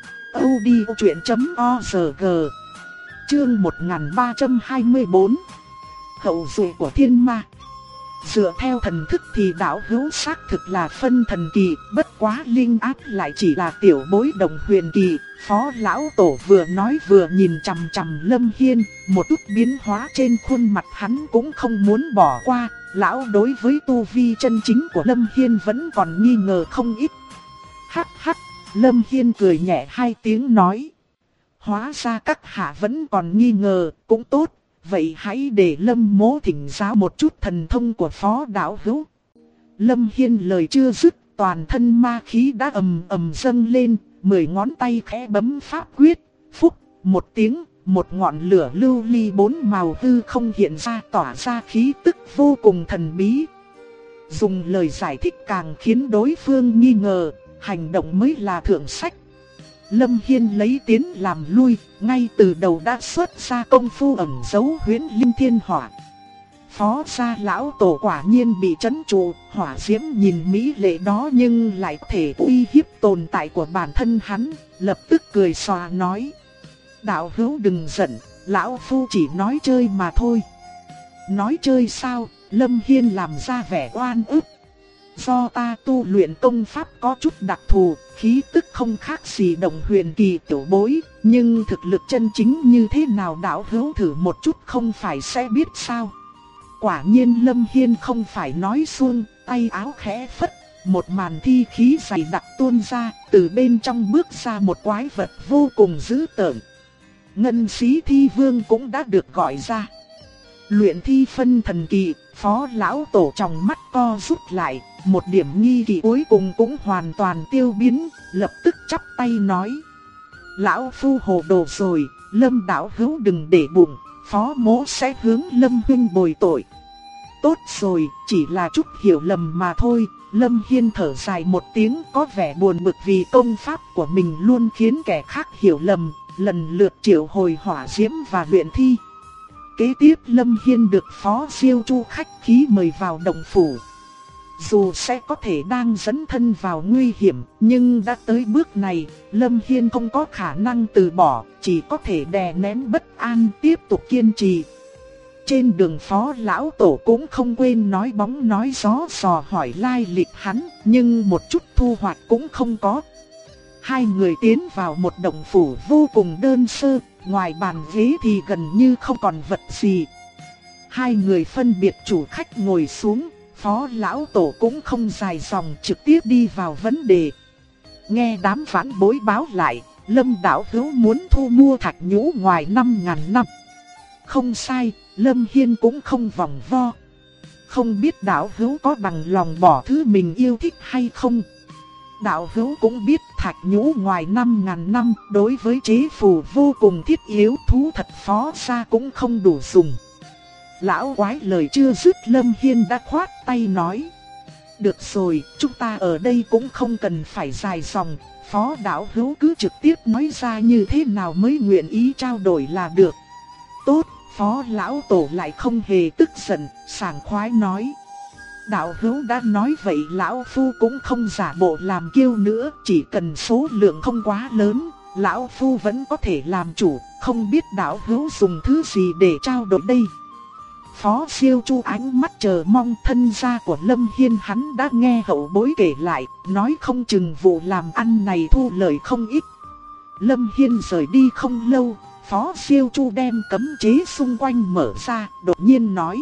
Speaker 1: audiochuyện.org. Chương 1324. Hậu duệ của thiên ma. Dựa theo thần thức thì đạo hữu xác thực là phân thần kỳ, bất quá linh áp lại chỉ là tiểu bối đồng huyền kỳ. Phó lão tổ vừa nói vừa nhìn chằm chằm Lâm Hiên, một chút biến hóa trên khuôn mặt hắn cũng không muốn bỏ qua. Lão đối với tu vi chân chính của Lâm Hiên vẫn còn nghi ngờ không ít. Hắc hắc, Lâm Hiên cười nhẹ hai tiếng nói. Hóa ra các hạ vẫn còn nghi ngờ, cũng tốt. Vậy hãy để Lâm Mỗ thỉnh giáo một chút thần thông của Phó đạo hữu. Lâm Hiên lời chưa dứt, toàn thân ma khí đã ầm ầm dâng lên, 10 ngón tay khẽ bấm pháp quyết, phúc, một tiếng, một ngọn lửa lưu ly 4 màu hư không hiện ra tỏa ra khí tức vô cùng thần bí. Dùng lời giải thích càng khiến đối phương nghi ngờ, hành động mới là thượng sách. Lâm Hiên lấy tiến làm lui, ngay từ đầu đã xuất ra công phu ẩn giấu huyễn linh thiên hỏa. Phó gia lão tổ quả nhiên bị trấn trụ, hỏa diễm nhìn mỹ lệ đó nhưng lại có thể uy hiếp tồn tại của bản thân hắn, lập tức cười xòa nói. Đạo hữu đừng giận, lão phu chỉ nói chơi mà thôi. Nói chơi sao? Lâm Hiên làm ra vẻ oan ức. Do ta tu luyện công pháp có chút đặc thù, khí tức không khác gì đồng huyền kỳ tiểu bối, nhưng thực lực chân chính như thế nào đạo hữu thử một chút không phải sẽ biết sao. Quả nhiên Lâm Hiên không phải nói suông, tay áo khẽ phất, một màn thi khí dày đặc tuôn ra, từ bên trong bước ra một quái vật vô cùng dữ tợn. Ngân Sĩ Thi Vương cũng đã được gọi ra. Luyện thi phân thần kỳ, Phó lão tổ trong mắt co rút lại, một điểm nghi kỵ cuối cùng cũng hoàn toàn tiêu biến, lập tức chắp tay nói. Lão phu hồ đồ rồi, Lâm đạo hữu đừng để bụng, Phó mỗ sẽ hướng Lâm huynh bồi tội. Tốt rồi, chỉ là chút hiểu lầm mà thôi. Lâm Hiên thở dài một tiếng, có vẻ buồn bực vì công pháp của mình luôn khiến kẻ khác hiểu lầm, lần lượt triệu hồi hỏa diễm và luyện thi. Kế tiếp Lâm Hiên được Phó Siêu Chu khách khí mời vào động phủ. Dù sẽ có thể đang dẫn thân vào nguy hiểm, nhưng đã tới bước này, Lâm Hiên không có khả năng từ bỏ, chỉ có thể đè nén bất an tiếp tục kiên trì. Trên đường Phó lão tổ cũng không quên nói bóng nói gió dò hỏi lai lịch hắn, nhưng một chút thu hoạch cũng không có. Hai người tiến vào một động phủ vô cùng đơn sơ, ngoài bàn ghế thì gần như không còn vật gì. Hai người phân biệt chủ khách ngồi xuống, Phó lão tổ cũng không dài dòng trực tiếp đi vào vấn đề. Nghe đám vãn bối báo lại, Lâm đạo hữu muốn thu mua thạch nhũ ngoài 5.000 năm. Không sai, Lâm Hiên cũng không vòng vo. Không biết đạo hữu có bằng lòng bỏ thứ mình yêu thích hay không? Đạo hữu cũng biết thạch nhũ ngoài 5.000 năm đối với chế phù vô cùng thiết yếu, thú thật Phó gia cũng không đủ dùng. Lão quái lời chưa dứt Lâm Hiên đã khoát tay nói. Được rồi, chúng ta ở đây cũng không cần phải dài dòng, Phó đạo hữu cứ trực tiếp nói ra như thế nào mới nguyện ý trao đổi là được. Tốt, Phó lão tổ lại không hề tức giận, sảng khoái nói. Đạo hữu đã nói vậy lão phu cũng không giả bộ làm kiêu nữa, chỉ cần số lượng không quá lớn, lão phu vẫn có thể làm chủ, không biết đạo hữu dùng thứ gì để trao đổi đây. Phó Siêu Chu ánh mắt chờ mong, thân gia của Lâm Hiên hắn đã nghe hậu bối kể lại, nói không chừng vụ làm ăn này thu lợi không ít. Lâm Hiên rời đi không lâu, Phó Siêu Chu đem cấm chế xung quanh mở ra, đột nhiên nói.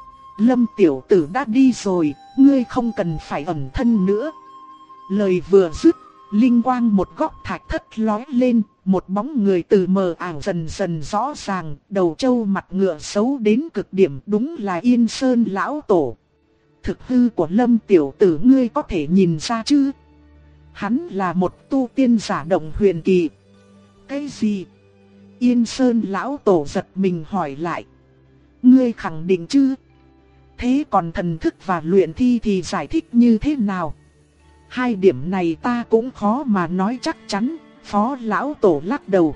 Speaker 1: Lâm tiểu tử đã đi rồi, ngươi không cần phải ẩn thân nữa. Lời vừa dứt, linh quang một góc thạch thất lóe lên, một bóng người từ mờ ảo dần dần rõ ràng, đầu trâu mặt ngựa xấu đến cực điểm, đúng là Yên Sơn lão tổ. Thực hư của Lâm tiểu tử ngươi có thể nhìn ra chứ? Hắn là một tu tiên giả động huyền kỳ. Cái gì? Yên Sơn lão tổ giật mình hỏi lại. Ngươi khẳng định chứ? Thế còn thần thức và luyện thi thì giải thích như thế nào? Hai điểm này ta cũng khó mà nói chắc chắn, Phó lão tổ lắc đầu.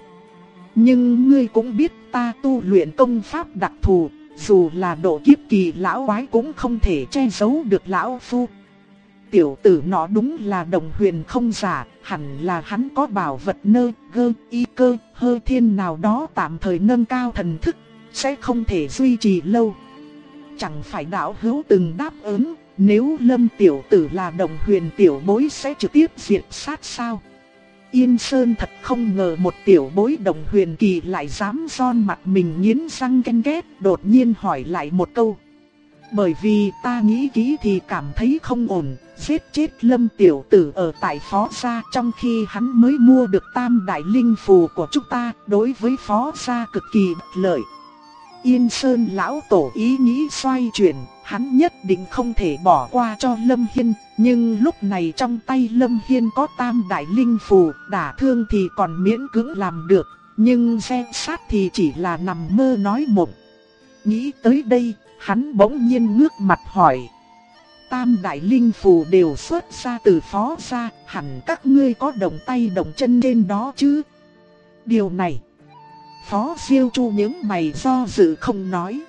Speaker 1: Nhưng ngươi cũng biết ta tu luyện công pháp đặc thù, dù là độ kiếp kỳ lão quái cũng không thể che giấu được lão phu. Tiểu tử nó đúng là đồng huyền không giả, hẳn là hắn có bảo vật nơ, gơ, y cơ, hơ thiên nào đó tạm thời nâng cao thần thức, sẽ không thể duy trì lâu. Chẳng phải đạo hữu từng đáp ứng, nếu Lâm tiểu tử là đồng huyền tiểu bối sẽ trực tiếp diệt sát sao? Yên Sơn thật không ngờ một tiểu bối đồng huyền kỳ lại dám son mặt mình nghiến răng ken ghét, đột nhiên hỏi lại một câu. Bởi vì ta nghĩ kỹ thì cảm thấy không ổn, giết chết Lâm tiểu tử ở tại Phó gia trong khi hắn mới mua được tam đại linh phù của chúng ta, đối với Phó gia cực kỳ bất lợi. Yên Sơn lão tổ ý nghĩ xoay chuyển, hắn nhất định không thể bỏ qua cho Lâm Hiên, nhưng lúc này trong tay Lâm Hiên có tam đại linh phù, đả thương thì còn miễn cưỡng làm được, nhưng xem sát thì chỉ là nằm mơ nói mộng. Nghĩ tới đây, hắn bỗng nhiên ngước mặt hỏi. Tam đại linh phù đều xuất ra từ Phó gia, hẳn các ngươi có đồng tay đồng chân trên đó chứ? Điều này, Phó Siêu Chu những mày do dự không nói.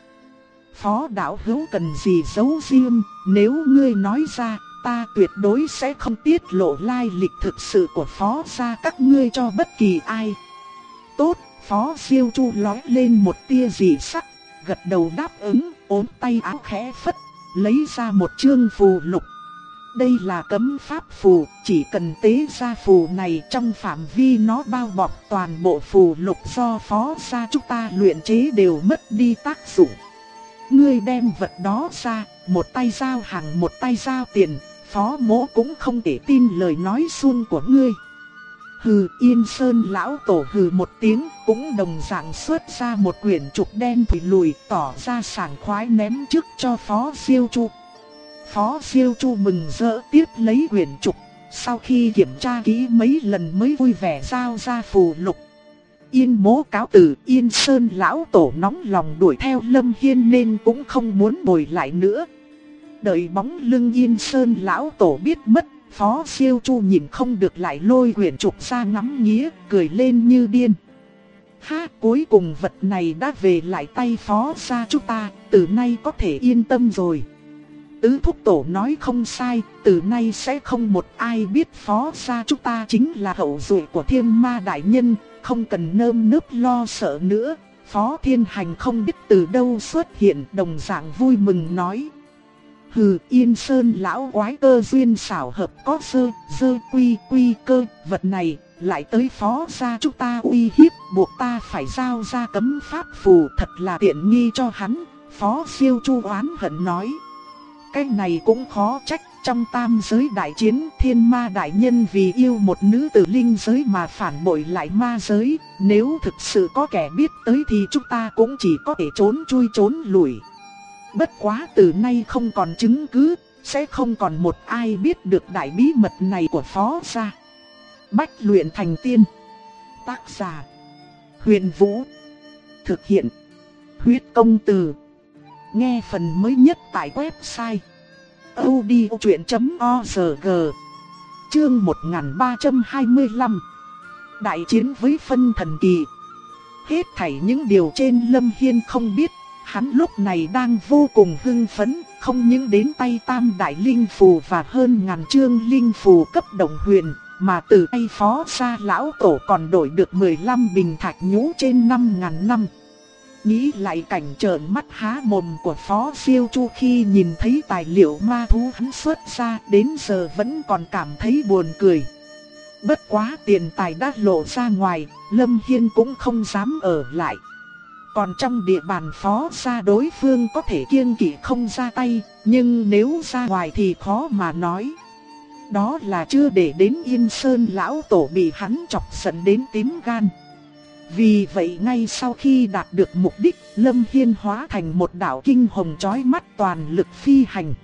Speaker 1: Phó đạo hữu cần gì giấu riêng, nếu ngươi nói ra, ta tuyệt đối sẽ không tiết lộ lai lịch thực sự của Phó gia các ngươi cho bất kỳ ai. Tốt, Phó Siêu Chu lói lên một tia dị sắc, gật đầu đáp ứng, ôm tay áo khẽ phất, lấy ra một chương phù lục. Đây là cấm pháp phù, chỉ cần tế ra phù này trong phạm vi nó bao bọc toàn bộ phù lục do Phó gia chúng ta luyện chế đều mất đi tác dụng. Ngươi đem vật đó ra, một tay giao hàng một tay giao tiền, Phó mỗ cũng không thể tin lời nói suông của ngươi. Hừ, Yên Sơn lão tổ hừ một tiếng, cũng đồng dạng xuất ra một quyển trục đen thủy lùi, tỏ ra sảng khoái ném trước cho Phó Siêu Chu. Phó Siêu Chu mừng rỡ tiếp lấy quyển trục, sau khi kiểm tra kỹ mấy lần mới vui vẻ giao ra phù lục. Yên mỗ cáo từ, Yên Sơn lão tổ nóng lòng đuổi theo Lâm Hiên nên cũng không muốn bồi lại nữa. Đợi bóng lưng Yên Sơn lão tổ biết mất, Phó Siêu Chu nhìn không được lại lôi quyển trục ra ngắm nghía, cười lên như điên. Ha, cuối cùng vật này đã về lại tay Phó gia chúng ta, từ nay có thể yên tâm rồi. Tứ thúc tổ nói không sai, từ nay sẽ không một ai biết Phó gia chúng ta chính là hậu duệ của Thiên Ma đại nhân, không cần nơm nớp lo sợ nữa. Phó Thiên Hành không biết từ đâu xuất hiện, đồng dạng vui mừng nói. Hừ, Yên Sơn lão quái cơ duyên xảo hợp có dơ quy cơ, vật này lại tới Phó gia chúng ta uy hiếp, buộc ta phải giao ra cấm pháp phù, thật là tiện nghi cho hắn. Phó Siêu Chu oán hận nói. Cái này cũng khó trách, trong tam giới đại chiến, Thiên Ma đại nhân vì yêu một nữ tử linh giới mà phản bội lại ma giới, nếu thực sự có kẻ biết tới thì chúng ta cũng chỉ có thể trốn chui trốn lùi. Bất quá từ nay không còn chứng cứ, sẽ không còn một ai biết được đại bí mật này của Phó gia. Bách luyện thành tiên. Tác giả: Huyền Vũ. Thực hiện: Huyết Công Từ. Nghe phần mới nhất tại website audiochuyện.org. Chương 1325. Đại chiến với phân thần kỳ. Hết thảy những điều trên Lâm Hiên không biết. Hắn lúc này đang vô cùng hưng phấn, không những đến tay tam đại linh phù và hơn ngàn chương linh phù cấp đồng huyền, mà từ tay Phó gia lão tổ còn đổi được 15 bình thạch nhũ trên 5.000 năm. Nghĩ lại cảnh trợn mắt há mồm của Phó Siêu Chu khi nhìn thấy tài liệu ma thú hắn xuất ra, đến giờ vẫn còn cảm thấy buồn cười. Bất quá tiền tài đã lộ ra ngoài, Lâm Hiên cũng không dám ở lại. Còn trong địa bàn Phó gia đối phương có thể kiêng kỵ không ra tay, nhưng nếu ra ngoài thì khó mà nói. đó là chưa để đến Yên Sơn lão tổ bị hắn chọc giận đến tím gan. Vì vậy ngay sau khi đạt được mục đích, Lâm Hiên hóa thành một đạo kinh hồng chói mắt toàn lực phi hành.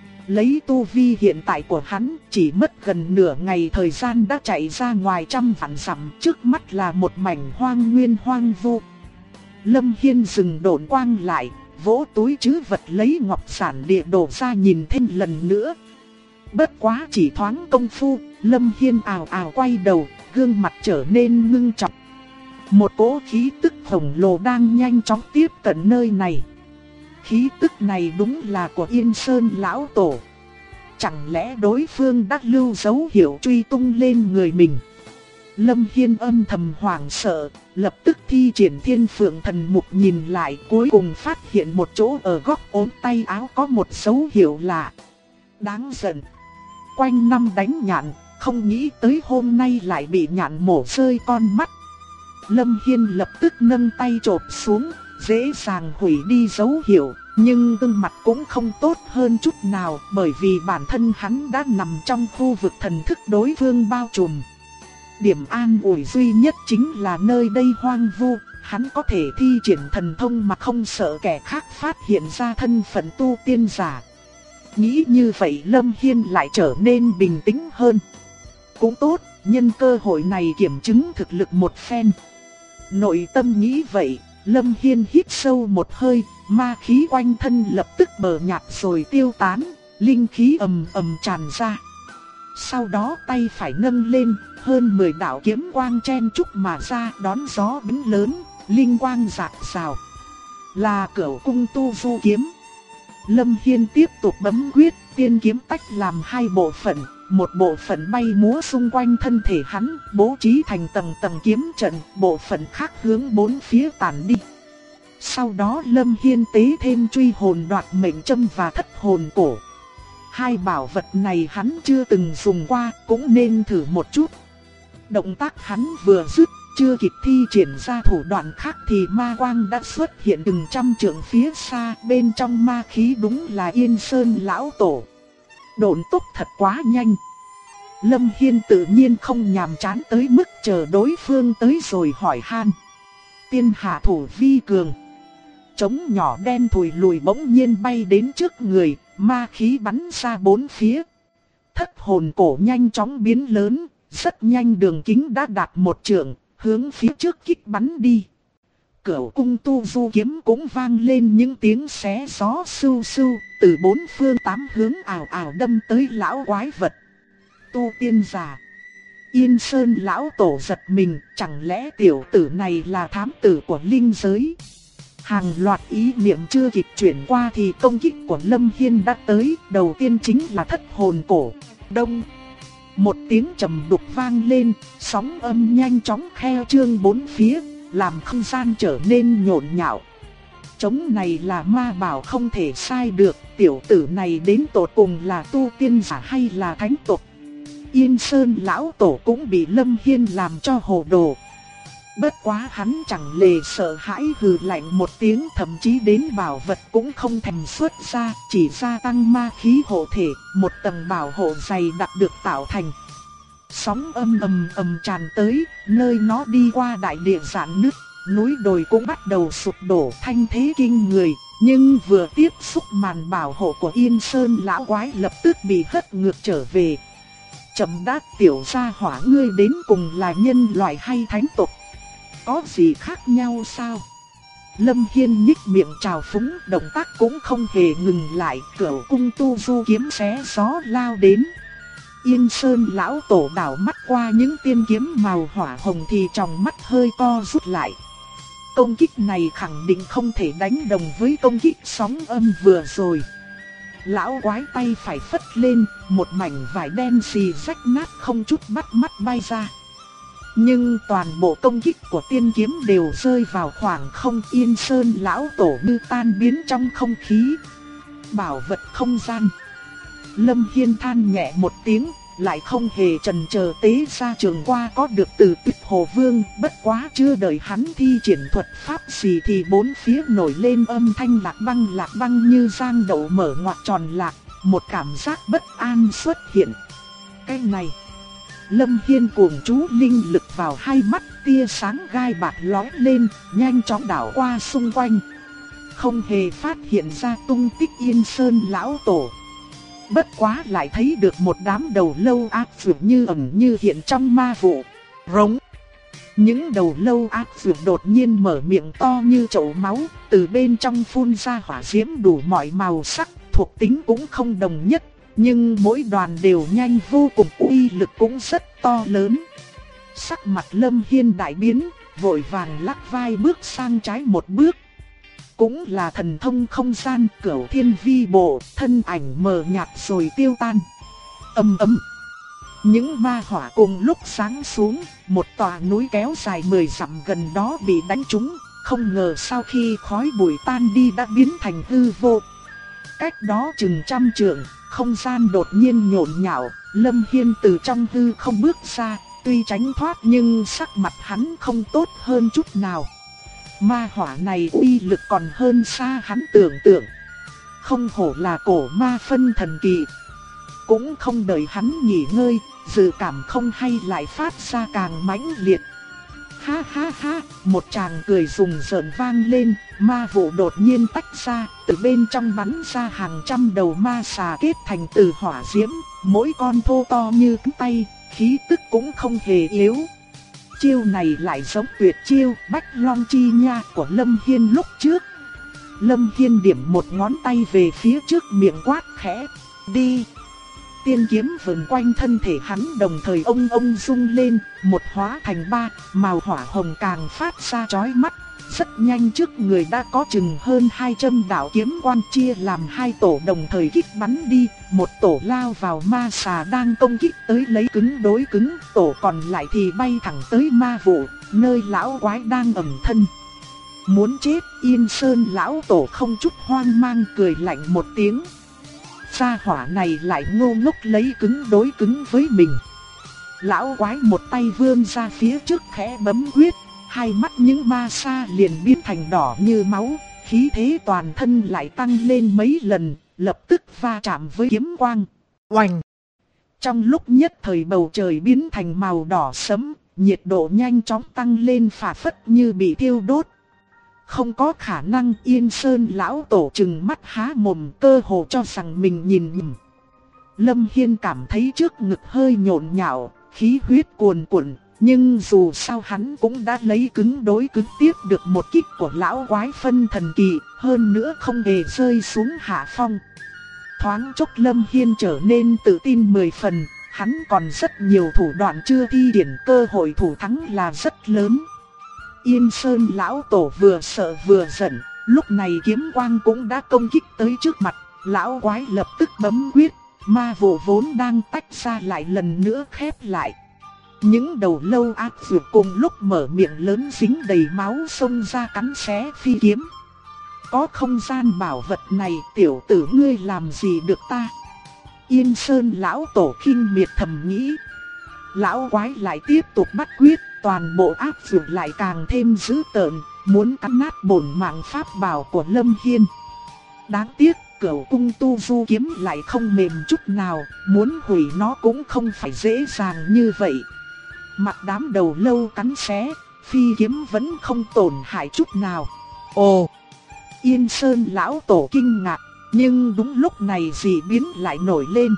Speaker 1: Lấy tu vi hiện tại của hắn, chỉ mất gần nửa ngày thời gian đã chạy ra ngoài trăm vạn dặm, trước mắt là một mảnh hoang nguyên hoang vu. Lâm Hiên dừng độn quang lại, vỗ túi trữ vật lấy ngọc sản địa đồ ra nhìn thêm lần nữa. Bất quá chỉ thoáng công phu, Lâm Hiên ào ào quay đầu, gương mặt trở nên ngưng trọng. Một cỗ khí tức khổng lồ đang nhanh chóng tiếp cận nơi này. Khí tức này đúng là của Yên Sơn lão tổ. Chẳng lẽ đối phương đã lưu dấu hiệu truy tung lên người mình? Lâm Hiên âm thầm hoảng sợ, lập tức thi triển Thiên Phượng Thần Mục nhìn lại, cuối cùng phát hiện một chỗ ở góc ốm tay áo có một dấu hiệu lạ. Đáng giận. Quanh năm đánh nhạn, không nghĩ tới hôm nay lại bị nhạn mổ rơi con mắt. Lâm Hiên lập tức nâng tay chộp xuống, dễ dàng hủy đi dấu hiệu, nhưng gương mặt cũng không tốt hơn chút nào, bởi vì bản thân hắn đã nằm trong khu vực thần thức đối phương bao trùm. Điểm an ủi duy nhất chính là nơi đây hoang vu, hắn có thể thi triển thần thông mà không sợ kẻ khác phát hiện ra thân phận tu tiên giả. Nghĩ như vậy Lâm Hiên lại trở nên bình tĩnh hơn. Cũng tốt, nhân cơ hội này kiểm chứng thực lực một phen. Nội tâm nghĩ vậy, Lâm Hiên hít sâu một hơi, ma khí quanh thân lập tức mờ nhạt rồi tiêu tán, linh khí ầm ầm tràn ra. Sau đó tay phải nâng lên, hơn 10 đạo kiếm quang chen chúc mà ra đón gió bắn lớn, linh quang rạc rào. Là Cửu Cung Tu Du Kiếm. Lâm Hiên tiếp tục bấm quyết, tiên kiếm tách làm hai bộ phận. Một bộ phận bay múa xung quanh thân thể hắn, bố trí thành tầng tầng kiếm trận, bộ phận khác hướng bốn phía tản đi. Sau đó Lâm Hiên tế thêm truy hồn đoạt mệnh châm và thất hồn cổ. Hai bảo vật này hắn chưa từng dùng qua, cũng nên thử một chút. Động tác hắn vừa dứt, chưa kịp thi triển ra thủ đoạn khác thì ma quang đã xuất hiện từng trăm trượng phía xa, bên trong ma khí đúng là Yên Sơn lão tổ. Độn tốc thật quá nhanh. Lâm Hiên tự nhiên không nhàm chán tới mức chờ đối phương tới rồi hỏi han. Tiên hạ thủ vi cường. Trống nhỏ đen thùi lùi bỗng nhiên bay đến trước người, ma khí bắn ra bốn phía. Thất hồn cổ nhanh chóng biến lớn, rất nhanh đường kính đã đạt 1 trượng, hướng phía trước kích bắn đi. Cửu Cung Tu Du Kiếm cũng vang lên những tiếng xé gió sưu sưu, từ bốn phương tám hướng ảo ảo đâm tới lão quái vật. Tu tiên giả. Yên Sơn lão tổ giật mình, chẳng lẽ tiểu tử này là thám tử của linh giới? Hàng loạt ý niệm chưa kịp chuyển qua thì công kích của Lâm Hiên đã tới, đầu tiên chính là thất hồn cổ. Đông. Một tiếng trầm đục vang lên, sóng âm nhanh chóng khe trương bốn phía, làm không gian trở nên nhộn nhạo. Trống này là ma bảo không thể sai được, tiểu tử này đến tột cùng là tu tiên giả hay là thánh tộc? Yên Sơn lão tổ cũng bị Lâm Hiên làm cho hồ đồ. Bất quá hắn chẳng lề sợ hãi, hừ lạnh một tiếng, thậm chí đến bảo vật cũng không thèm xuất ra, chỉ gia tăng ma khí hộ thể, một tầng bảo hộ dày đặc được tạo thành. Sóng âm ầm tràn tới, nơi nó đi qua đại địa rạn nứt, núi đồi cũng bắt đầu sụp đổ, thanh thế kinh người, nhưng vừa tiếp xúc màn bảo hộ của Yên Sơn lão quái lập tức bị hất ngược trở về. Chậm đã, tiểu gia hỏa ngươi đến cùng là nhân loại hay thánh tộc? Có gì khác nhau sao? Lâm Hiên nhích miệng trào phúng, động tác cũng không hề ngừng lại, Cửu Cung Tu Du Kiếm xé gió lao đến. Yên Sơn lão tổ đảo mắt qua những tiên kiếm màu hỏa hồng thì trong mắt hơi co rút lại. Công kích này khẳng định không thể đánh đồng với công kích sóng âm vừa rồi. Lão quái tay phải phất lên, một mảnh vải đen xì rách nát không chút bắt mắt bay ra. Nhưng toàn bộ công kích của tiên kiếm đều rơi vào khoảng không, Yên Sơn lão tổ như tan biến trong không khí. Bảo vật không gian. Lâm Hiên than nhẹ một tiếng, lại không hề chần chờ tế ra trường qua có được từ Tuyết Hồ Vương, bất quá chưa đợi hắn thi triển thuật pháp gì thì bốn phía nổi lên âm thanh lạc băng như giang đậu mở ngoặc tròn lạc, một cảm giác bất an xuất hiện. cái này. Lâm Hiên cuồng chú linh lực vào hai mắt, tia sáng gai bạc lóe lên, nhanh chóng đảo qua xung quanh. Không hề phát hiện ra tung tích Yên Sơn lão tổ. Bất quá lại thấy được một đám đầu lâu ác phượng như ẩn như hiện trong ma vụ. Rống. Những đầu lâu ác phượng đột nhiên mở miệng to như chậu máu, từ bên trong phun ra hỏa diễm đủ mọi màu sắc, thuộc tính cũng không đồng nhất, nhưng mỗi đoàn đều nhanh vô cùng, uy lực cũng rất to lớn. Sắc mặt Lâm Hiên đại biến, vội vàng lắc vai bước sang trái một bước. Cũng là thần thông không gian Cửu Thiên Vi Bộ, thân ảnh mờ nhạt rồi tiêu tan. Ầm ầm. Những ma hỏa cùng lúc sáng xuống, một tòa núi kéo dài 10 dặm gần đó bị đánh trúng, không ngờ sau khi khói bụi tan đi đã biến thành hư vô. Cách đó chừng trăm trượng, không gian đột nhiên nhộn nhạo, Lâm Hiên từ trong hư không bước ra, tuy tránh thoát nhưng sắc mặt hắn không tốt hơn chút nào. Ma hỏa này uy lực còn hơn xa hắn tưởng tượng. Không hổ là cổ ma phân thần kỳ. Cũng không đợi hắn nghỉ ngơi, dự cảm không hay lại phát ra càng mãnh liệt. Ha ha ha, một tràng cười rùng rợn vang lên, ma vụ đột nhiên tách ra, từ bên trong bắn ra hàng trăm đầu ma xà kết thành từ hỏa diễm, mỗi con thô to như cánh tay, khí tức cũng không hề yếu. Chiêu này lại giống tuyệt chiêu Bách Long Chi Nha của Lâm Hiên lúc trước. Lâm Hiên điểm một ngón tay về phía trước miệng quát khẽ, đi. Tiên kiếm vần quanh thân thể hắn đồng thời ông rung lên, một hóa thành ba, màu hỏa hồng càng phát ra chói mắt. Rất nhanh trước người đã có chừng hơn 200 đạo kiếm quang chia làm hai tổ đồng thời kích bắn đi, một tổ lao vào ma xà đang công kích tới lấy cứng đối cứng, tổ còn lại thì bay thẳng tới ma vụ, nơi lão quái đang ẩn thân. Muốn chết, Yên Sơn lão tổ không chút hoang mang cười lạnh một tiếng. Gia hỏa này lại ngô ngốc lấy cứng đối cứng với mình. Lão quái một tay vươn ra phía trước khẽ bấm quyết, hai mắt những ma sa liền biến thành đỏ như máu, khí thế toàn thân lại tăng lên mấy lần, lập tức va chạm với kiếm quang. Oành! Trong lúc nhất thời bầu trời biến thành màu đỏ sẫm, nhiệt độ nhanh chóng tăng lên phả phất như bị thiêu đốt. Không có khả năng, Yên Sơn lão tổ trừng mắt há mồm, cơ hồ cho rằng mình nhìn nhầm. Lâm Hiên cảm thấy trước ngực hơi nhộn nhạo, khí huyết cuồn cuộn, nhưng dù sao hắn cũng đã lấy cứng đối cứng tiếp được một kích của lão quái phân thần kỳ, hơn nữa không hề rơi xuống hạ phong. Thoáng chốc Lâm Hiên trở nên tự tin 10 phần, hắn còn rất nhiều thủ đoạn chưa thi triển, cơ hội thủ thắng là rất lớn. Yên Sơn lão tổ vừa sợ vừa giận, lúc này kiếm quang cũng đã công kích tới trước mặt, lão quái lập tức bấm quyết, ma vụ vốn đang tách ra lại lần nữa khép lại. Những đầu lâu ác dược cùng lúc mở miệng lớn dính đầy máu xông ra cắn xé phi kiếm. Có không gian bảo vật này, tiểu tử ngươi làm gì được ta? Yên Sơn lão tổ khinh miệt thầm nghĩ. Lão quái lại tiếp tục bắt quyết, toàn bộ ác dược lại càng thêm dữ tợn, muốn cắn nát bổn mạng pháp bảo của Lâm Hiên. Đáng tiếc, Cửu Cung Tu Du kiếm lại không mềm chút nào, muốn hủy nó cũng không phải dễ dàng như vậy. Mặt đám đầu lâu cắn xé, phi kiếm vẫn không tổn hại chút nào. Ồ! Yên Sơn lão tổ kinh ngạc, nhưng đúng lúc này dị biến lại nổi lên.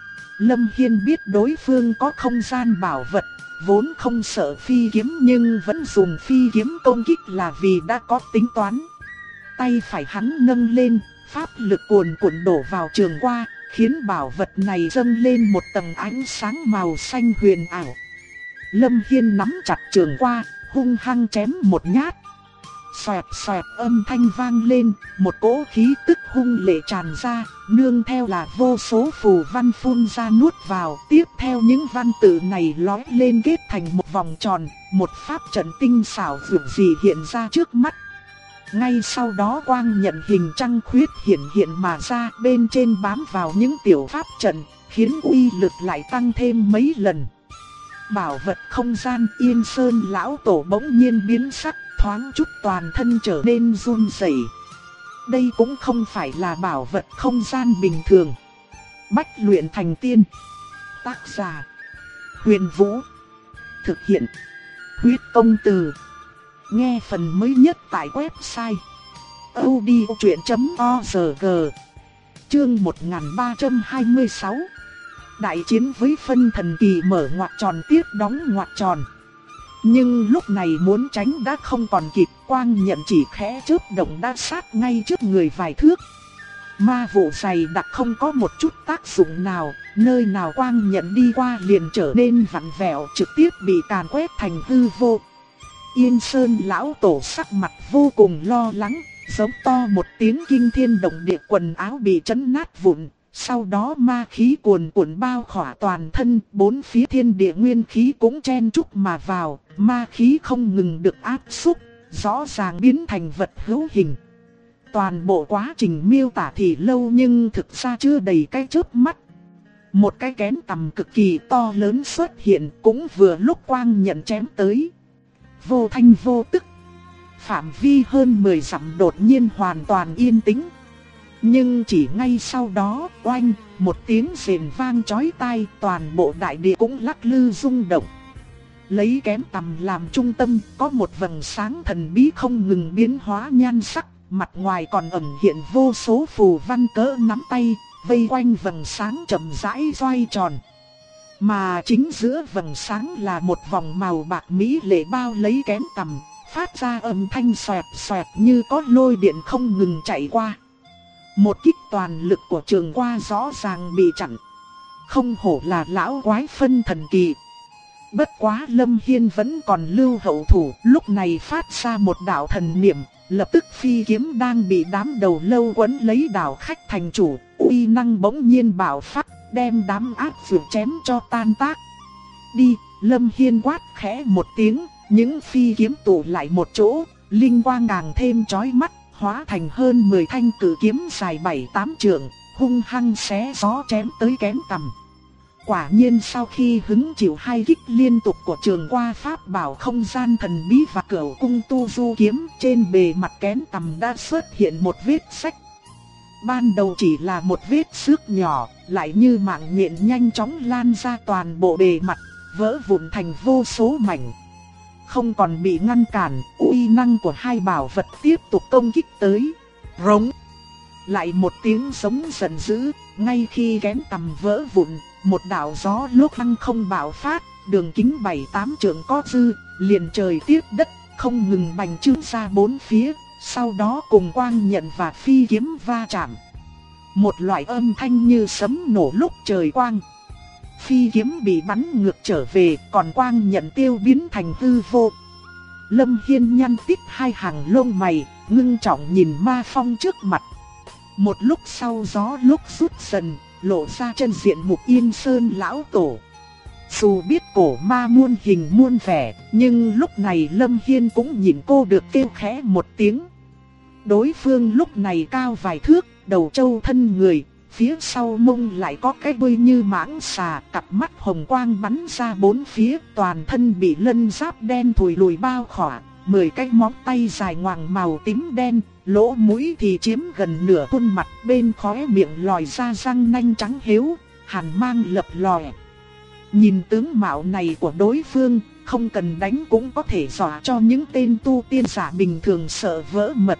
Speaker 1: Lâm Hiên biết đối phương có không gian bảo vật, vốn không sợ phi kiếm nhưng vẫn dùng phi kiếm công kích là vì đã có tính toán. Tay phải hắn nâng lên, pháp lực cuồn cuộn đổ vào trường qua, khiến bảo vật này dâng lên một tầng ánh sáng màu xanh huyền ảo. Lâm Hiên nắm chặt trường qua, hung hăng chém một nhát. Xoẹt xoẹt âm thanh vang lên, một cỗ khí tức hung lệ tràn ra, nương theo là vô số phù văn phun ra nuốt vào. Tiếp theo những văn tự này lói lên kết thành một vòng tròn, một pháp trận tinh xảo dường dị hiện ra trước mắt. Ngay sau đó quang nhận hình trăng khuyết hiện mà ra, bên trên bám vào những tiểu pháp trận, khiến uy lực lại tăng thêm mấy lần. Bảo vật không gian Yên Sơn lão tổ bỗng nhiên biến sắc, thoáng chút toàn thân trở nên run rẩy. Đây cũng không phải là bảo vật không gian bình thường. Bách luyện thành tiên. Tác giả: Huyền Vũ. Thực hiện: Huyết Công Từ. Nghe phần mới nhất tại website audiochuyện.org. Chương 1326. Đại chiến với phân thần kỳ mở ngoặc tròn tiếp đóng ngoặc tròn. Nhưng lúc này muốn tránh đã không còn kịp, quang nhận chỉ khẽ chớp động đã sát ngay trước người vài thước. Ma vụ dày đặc không có một chút tác dụng nào, nơi nào quang nhận đi qua liền trở nên vặn vẹo, trực tiếp bị càn quét thành hư vô. Yên Sơn lão tổ sắc mặt vô cùng lo lắng, giống to một tiếng kinh thiên động địa, quần áo bị chấn nát vụn. Sau đó ma khí cuồn cuộn bao khỏa toàn thân, bốn phía thiên địa nguyên khí cũng chen chúc mà vào, ma khí không ngừng được áp xúc, rõ ràng biến thành vật hữu hình. Toàn bộ quá trình miêu tả thì lâu nhưng thực ra chưa đầy cái chớp mắt. Một cái kén tầm cực kỳ to lớn xuất hiện, cũng vừa lúc quang nhận chém tới. Vô thanh vô tức, phạm vi hơn 10 dặm đột nhiên hoàn toàn yên tĩnh. Nhưng chỉ ngay sau đó, oanh, một tiếng rền vang chói tai, toàn bộ đại địa cũng lắc lư rung động. Lấy kén tầm làm trung tâm, có một vầng sáng thần bí không ngừng biến hóa nhan sắc, mặt ngoài còn ẩn hiện vô số phù văn cỡ nắm tay, vây quanh vầng sáng chậm rãi xoay tròn. Mà chính giữa vầng sáng là một vòng màu bạc mỹ lệ bao lấy kén tầm, phát ra âm thanh xoẹt xoẹt như có lôi điện không ngừng chạy qua. Một kích toàn lực của Trường Qua rõ ràng bị chặn. Không hổ là lão quái phân thần kỳ. Bất quá Lâm Hiên vẫn còn lưu hậu thủ, lúc này phát ra một đạo thần niệm, lập tức phi kiếm đang bị đám đầu lâu quấn lấy đảo khách thành chủ, uy năng bỗng nhiên bạo phát, đem đám ác vượt chém cho tan tác. Đi, Lâm Hiên quát khẽ một tiếng, những phi kiếm tụ lại một chỗ, linh quang càng thêm chói mắt, hóa thành hơn 10 thanh cử kiếm dài 7-8 trượng, hung hăng xé gió chém tới kén tầm. Quả nhiên sau khi hứng chịu hai kích liên tục của Trường Qua pháp bảo không gian thần bí và cửu cung tu du kiếm, trên bề mặt kén tầm đã xuất hiện một vết rách. Ban đầu chỉ là một vết xước nhỏ, lại như mạng nhện nhanh chóng lan ra toàn bộ bề mặt, vỡ vụn thành vô số mảnh. Không còn bị ngăn cản, uy năng của hai bảo vật tiếp tục công kích tới. Rống! Lại một tiếng giống giận dữ, ngay khi kén tầm vỡ vụn, một đạo gió lốc lăng không bạo phát, đường kính 7-8 trượng có dư, liền trời tiếp đất, không ngừng bành trướng ra bốn phía, sau đó cùng quang nhận và phi kiếm va chạm. Một loại âm thanh như sấm nổ lúc trời quang. Phi kiếm bị bắn ngược trở về, còn quang nhận tiêu biến thành hư vô. Lâm Hiên nhăn tít hai hàng lông mày, ngưng trọng nhìn ma phong trước mặt. Một lúc sau gió lúc rút dần, lộ ra chân diện mục Yên Sơn lão tổ. Dù biết cổ ma muôn hình muôn vẻ, nhưng lúc này Lâm Hiên cũng nhìn cô được kêu khẽ một tiếng. Đối phương lúc này cao vài thước, đầu trâu thân người, phía sau mông lại có cái đuôi như mãng xà, cặp mắt hồng quang bắn ra bốn phía, toàn thân bị lân giáp đen thùi lùi bao khỏa, 10 cái móng tay dài ngoằng màu tím đen, lỗ mũi thì chiếm gần nửa khuôn mặt, bên khóe miệng lòi ra răng nanh trắng hiếu, hàn mang lập lòe. Nhìn tướng mạo này của đối phương, không cần đánh cũng có thể dọa cho những tên tu tiên giả bình thường sợ vỡ mật.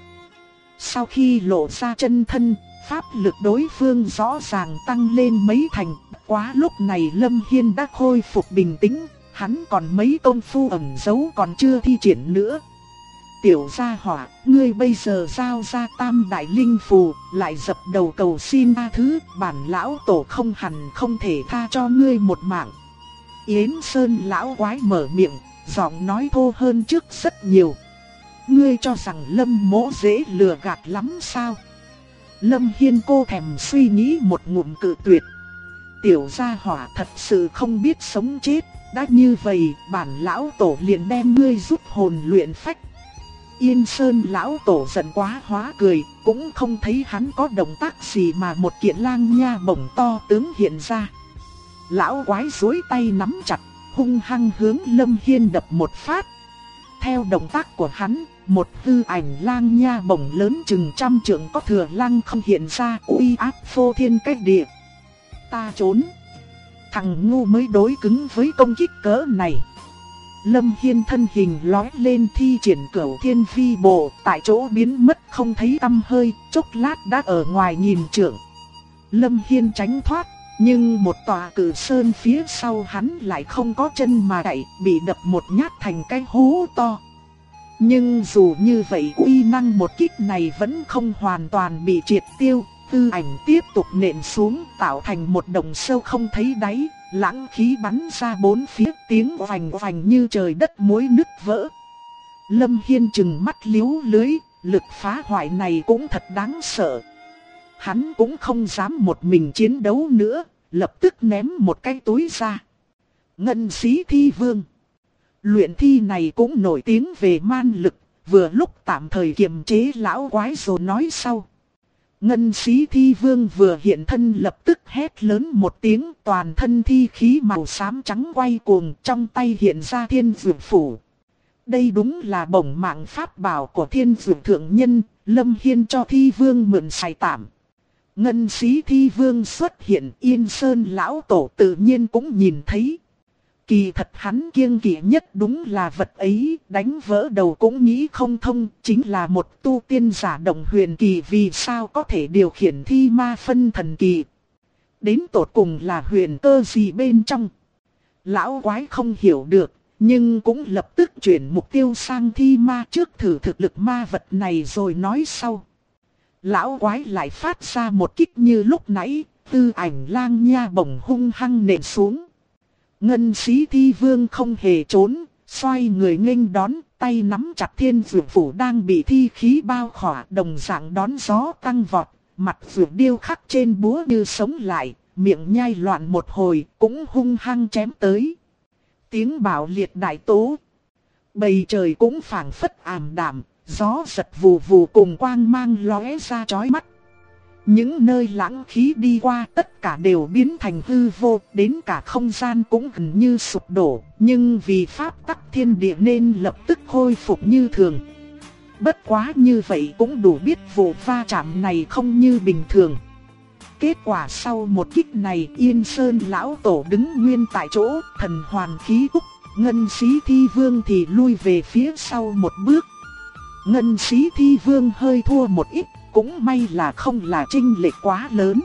Speaker 1: Sau khi lộ ra chân thân, pháp lực đối phương rõ ràng tăng lên mấy thành, quá lúc này Lâm Hiên đã khôi phục bình tĩnh, hắn còn mấy công phu ẩn giấu còn chưa thi triển nữa. Tiểu gia hỏa, ngươi bây giờ giao ra tam đại linh phù, lại dập đầu cầu xin tha thứ, bản lão tổ không hẳn không thể tha cho ngươi một mạng. Yến Sơn lão quái mở miệng, giọng nói thô hơn trước rất nhiều. Ngươi cho rằng Lâm mỗ dễ lừa gạt lắm sao? Lâm Hiên cô thèm suy nghĩ một ngụm cự tuyệt. Tiểu gia hỏa thật sự không biết sống chết, đã như vậy bản lão tổ liền đem ngươi rút hồn luyện phách. Yên Sơn lão tổ giận quá hóa cười, cũng không thấy hắn có động tác gì mà một kiện lang nha bổng to tướng hiện ra. Lão quái duỗi tay nắm chặt, hung hăng hướng Lâm Hiên đập một phát. Theo động tác của hắn, một hư ảnh lang nha bổng lớn chừng 100 trượng có thừa lăng không hiện ra, uy áp phô thiên cách địa. Ta trốn. Thằng ngu mới đối cứng với công kích cỡ này. Lâm Hiên thân hình lói lên thi triển Cửu Thiên Vi Bộ, tại chỗ biến mất không thấy tăm hơi, chốc lát đã ở ngoài nghìn trượng. Lâm Hiên tránh thoát, nhưng một tòa cử sơn phía sau hắn lại không có chân mà chạy, bị đập một nhát thành cái hố to. Nhưng dù như vậy uy năng một kích này vẫn không hoàn toàn bị triệt tiêu, Tư Ảnh tiếp tục nện xuống tạo thành một động sâu không thấy đáy, lãng khí bắn ra bốn phía, tiếng oành oành như trời đất muối nứt vỡ. Lâm Hiên trừng mắt liếu lưới, lực phá hoại này cũng thật đáng sợ. Hắn cũng không dám một mình chiến đấu nữa, lập tức ném một cái túi ra. Ngân Xí Thi Vương. Luyện thi này cũng nổi tiếng về man lực, vừa lúc tạm thời kiềm chế lão quái rồi nói sau. Ngân Xí Thi Vương vừa hiện thân lập tức hét lớn một tiếng, toàn thân thi khí màu xám trắng quay cuồng, trong tay hiện ra Thiên Dược Phủ. Đây đúng là bổng mạng pháp bảo của Thiên Dược Thượng Nhân, Lâm Hiên cho Thi Vương mượn xài tạm. Ngân Xí Thi Vương xuất hiện, Yên Sơn lão tổ tự nhiên cũng nhìn thấy. Kỳ thật hắn kiêng kỵ nhất đúng là vật ấy, đánh vỡ đầu cũng nghĩ không thông, chính là một tu tiên giả động huyền kỳ vì sao có thể điều khiển thi ma phân thần kỳ. Đến tột cùng là huyền cơ gì bên trong. Lão quái không hiểu được, nhưng cũng lập tức chuyển mục tiêu sang thi ma trước thử thực lực ma vật này rồi nói sau. Lão quái lại phát ra một kích như lúc nãy, Tư Ảnh lang nha bổng hung hăng nện xuống. Ngân Xí Thi Vương không hề trốn, xoay người nghênh đón, tay nắm chặt Thiên Dược Phủ đang bị thi khí bao khỏa, đồng dạng đón gió tăng vọt, mặt dược điêu khắc trên búa như sống lại, miệng nhai loạn một hồi, cũng hung hăng chém tới. Tiếng bạo liệt đại tố, bầu trời cũng phảng phất ảm đạm, gió giật vù vù cùng quang mang lóe ra chói mắt. Những nơi lãng khí đi qua tất cả đều biến thành hư vô, đến cả không gian cũng gần như sụp đổ, nhưng vì pháp tắc thiên địa nên lập tức khôi phục như thường. Bất quá như vậy cũng đủ biết vụ va chạm này không như bình thường. Kết quả sau một kích này, Yên Sơn lão tổ đứng nguyên tại chỗ, thần hoàn khí úc, Ngân Xí Thi Vương thì lui về phía sau một bước. Ngân Xí Thi Vương hơi thua một ít, cũng may là không là chênh lệch quá lớn.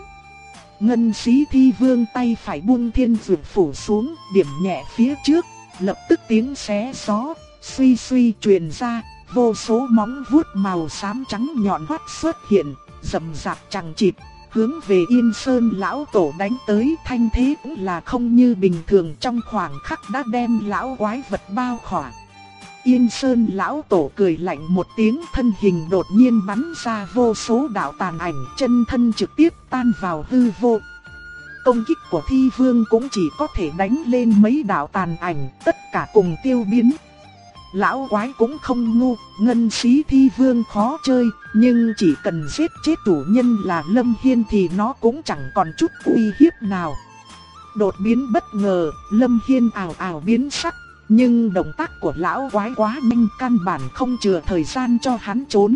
Speaker 1: Ngân Xí Thi Vương tay phải buông Thiên Dược Phủ xuống, điểm nhẹ phía trước, lập tức tiếng xé gió, suy suy truyền ra, vô số móng vuốt màu xám trắng nhọn hoắt xuất hiện, rậm rạp chằng chịt, hướng về Yên Sơn lão tổ đánh tới. Thanh thế cũng là không như bình thường, trong khoảng khắc đã đem lão quái vật bao khỏa. Yên Sơn lão tổ cười lạnh một tiếng, thân hình đột nhiên bắn ra vô số đạo tàn ảnh, chân thân trực tiếp tan vào hư vô. Công kích của Thi Vương cũng chỉ có thể đánh lên mấy đạo tàn ảnh, tất cả cùng tiêu biến. Lão quái cũng không ngu, Ngân Xí Thi Vương khó chơi, nhưng chỉ cần giết chết chủ nhân là Lâm Hiên thì nó cũng chẳng còn chút uy hiếp nào. Đột biến bất ngờ, Lâm Hiên ảo ảo biến sắc. Nhưng động tác của lão quái quá nhanh, căn bản không chừa thời gian cho hắn trốn.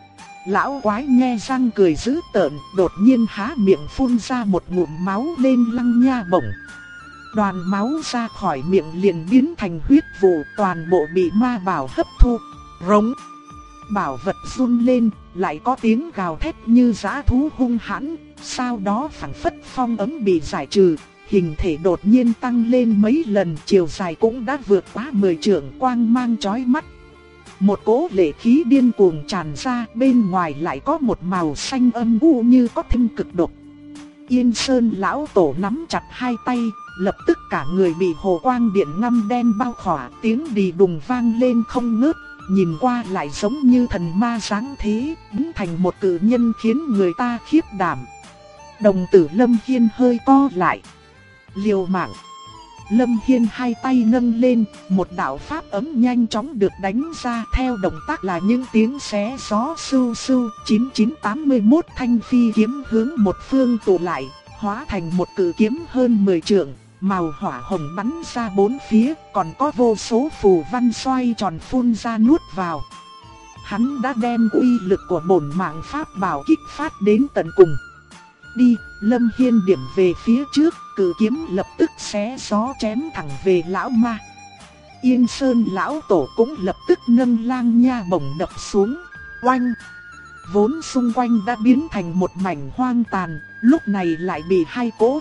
Speaker 1: Lão quái nhe răng cười dữ tợn, đột nhiên há miệng phun ra một ngụm máu lên lăng nha bổng. Đoàn máu ra khỏi miệng liền biến thành huyết vụ, toàn bộ bị ma bảo hấp thu. Rống. Bảo vật run lên, lại có tiếng gào thét như dã thú hung hãn, sau đó phảng phất phong ấn bị giải trừ. Hình thể đột nhiên tăng lên mấy lần, chiều dài cũng đã vượt quá 10 trượng, quang mang chói mắt. Một cỗ lệ khí điên cuồng tràn ra, bên ngoài lại có một màu xanh âm u như có thêm cực độc. Yên Sơn lão tổ nắm chặt hai tay, lập tức cả người bị hồ quang điện ngăm đen bao khỏa, tiếng đì đùng vang lên không ngớt, nhìn qua lại giống như thần ma dáng thế, biến thành một cự nhân khiến người ta khiếp đảm. Đồng tử Lâm Hiên hơi co lại. Liều mạng. Lâm Hiên hai tay nâng lên, một đạo pháp ấm nhanh chóng được đánh ra, theo động tác là những tiếng xé gió sưu sưu. 9981 thanh phi kiếm hướng một phương tụ lại, hóa thành một cự kiếm hơn 10 trượng, màu hỏa hồng bắn ra bốn phía, còn có vô số phù văn xoay tròn phun ra nuốt vào. Hắn đã đem uy lực của bổn mạng pháp bảo kích phát đến tận cùng. đi, Lâm Hiên điểm về phía trước, cự kiếm lập tức xé gió chém thẳng về lão ma. Yên Sơn lão tổ cũng lập tức nâng lang nha bổng đập xuống, oanh. Vốn xung quanh đã biến thành một mảnh hoang tàn, lúc này lại bị hai cỗ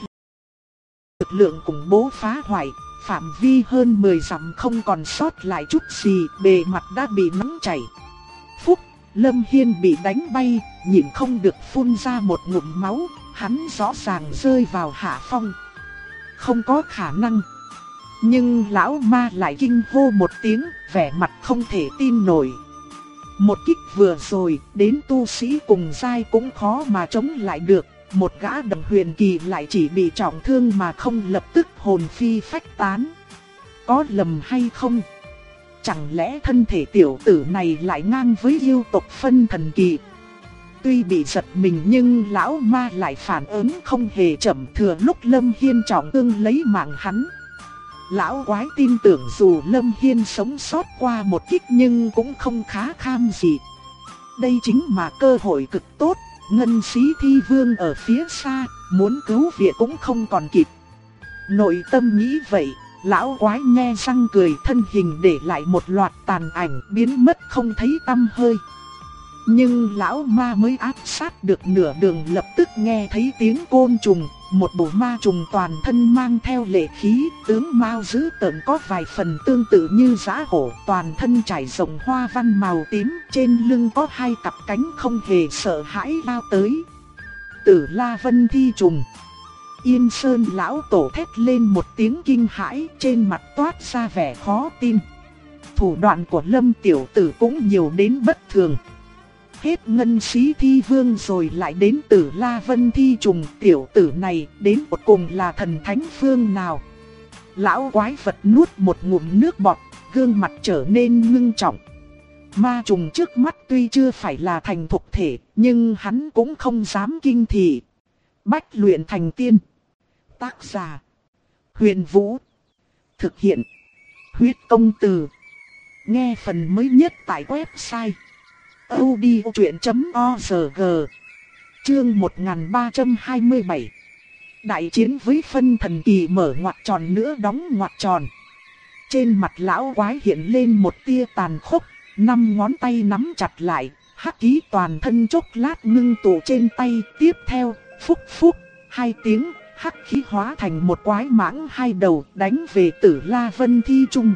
Speaker 1: lực lượng khủng bố phá hoại, phạm vi hơn 10 dặm không còn sót lại chút gì, bề mặt đã bị nắng chảy. Phúc, Lâm Hiên bị đánh bay, nhịn không được phun ra một ngụm máu, hắn rõ ràng rơi vào hạ phong. Không có khả năng. Nhưng lão ma lại kinh hô một tiếng, vẻ mặt không thể tin nổi. Một kích vừa rồi, đến tu sĩ cùng giai cũng khó mà chống lại được. Một gã đồng huyền kỳ lại chỉ bị trọng thương mà không lập tức hồn phi phách tán. Có lầm hay không? Chẳng lẽ thân thể tiểu tử này lại ngang với yêu tộc phân thần kỳ? Tuy bị giật mình nhưng lão ma lại phản ứng không hề chậm, thừa lúc Lâm Hiên trọng thương lấy mạng hắn. Lão quái tin tưởng dù Lâm Hiên sống sót qua một kích nhưng cũng không khá kham gì. Đây chính là cơ hội cực tốt, Ngân Sĩ Thi Vương ở phía xa, muốn cứu viện cũng không còn kịp. Nội tâm nghĩ vậy, lão quái nhe răng cười, thân hình để lại một loạt tàn ảnh biến mất không thấy tăm hơi. Nhưng lão ma mới áp sát được nửa đường lập tức nghe thấy tiếng côn trùng, một bộ ma trùng toàn thân mang theo lệ khí, tướng mao dữ tợn có vài phần tương tự như dã hổ, toàn thân trải rộng hoa văn màu tím, trên lưng có hai cặp cánh không hề sợ hãi lao tới. Tử La Vân Thi Trùng. Yên Sơn lão tổ thét lên một tiếng kinh hãi, trên mặt toát ra vẻ khó tin. Thủ đoạn của Lâm tiểu tử cũng nhiều đến bất thường. Hết Ngân Sĩ Thi Vương rồi lại đến Tử La Vân Thi Trùng, tiểu tử này đến cuối cùng là thần thánh phương nào? Lão quái vật nuốt một ngụm nước bọt, gương mặt trở nên ngưng trọng. Ma trùng trước mắt tuy chưa phải là thành thục thể, nhưng hắn cũng không dám kinh thị. Bách luyện thành tiên. Tác giả: Huyền Vũ. Thực hiện: Huyết Công Từ. Nghe phần mới nhất tại website audiochuyện.org. Chương 1327. Đại chiến với phân thần kỳ mở ngoặc tròn nữa đóng ngoặc tròn. Trên mặt lão quái hiện lên một tia tàn khốc, 5 ngón tay nắm chặt lại, hắc khí toàn thân chốc lát ngưng tụ trên tay, tiếp theo, phúc phúc, 2 tiếng, hắc khí hóa thành một quái mãng 2 đầu đánh về Tử La Vân Thi Trùng.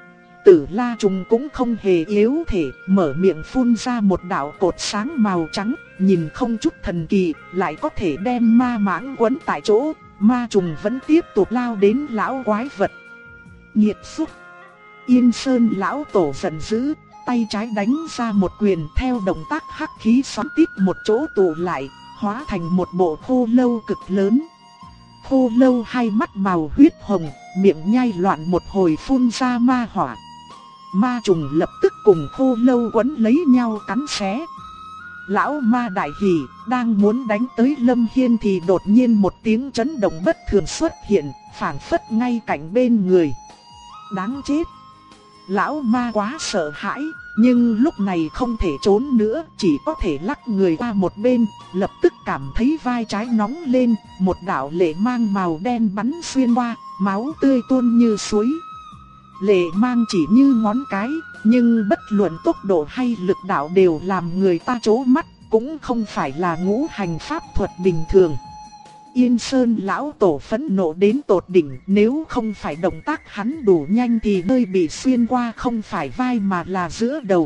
Speaker 1: Tử La Trùng cũng không hề yếu thể, mở miệng phun ra một đạo cột sáng màu trắng, nhìn không chút thần kỳ, lại có thể đem ma mãng quấn tại chỗ, ma trùng vẫn tiếp tục lao đến lão quái vật. Nghiệt xúc! Yên Sơn lão tổ giận dữ, tay trái đánh ra một quyền, theo động tác hắc khí xoắn tít một chỗ tụ lại, hóa thành một bộ khô lâu cực lớn. Khô lâu hai mắt màu huyết hồng, miệng nhai loạn một hồi phun ra ma hỏa. Ma trùng lập tức cùng khô lâu quấn lấy nhau cắn xé. Lão ma đại hỉ, đang muốn đánh tới Lâm Hiên thì đột nhiên một tiếng chấn động bất thường xuất hiện, phảng phất ngay cạnh bên người. Đáng chết! Lão ma quá sợ hãi, nhưng lúc này không thể trốn nữa, chỉ có thể lắc người qua một bên, lập tức cảm thấy vai trái nóng lên, một đạo lệ mang màu đen bắn xuyên qua, máu tươi tuôn như suối. Lệ mang chỉ như ngón cái, nhưng bất luận tốc độ hay lực đạo đều làm người ta chố mắt, cũng không phải là ngũ hành pháp thuật bình thường. Yên Sơn lão tổ phẫn nộ đến tột đỉnh, nếu không phải động tác hắn đủ nhanh thì nơi bị xuyên qua không phải vai mà là giữa đầu.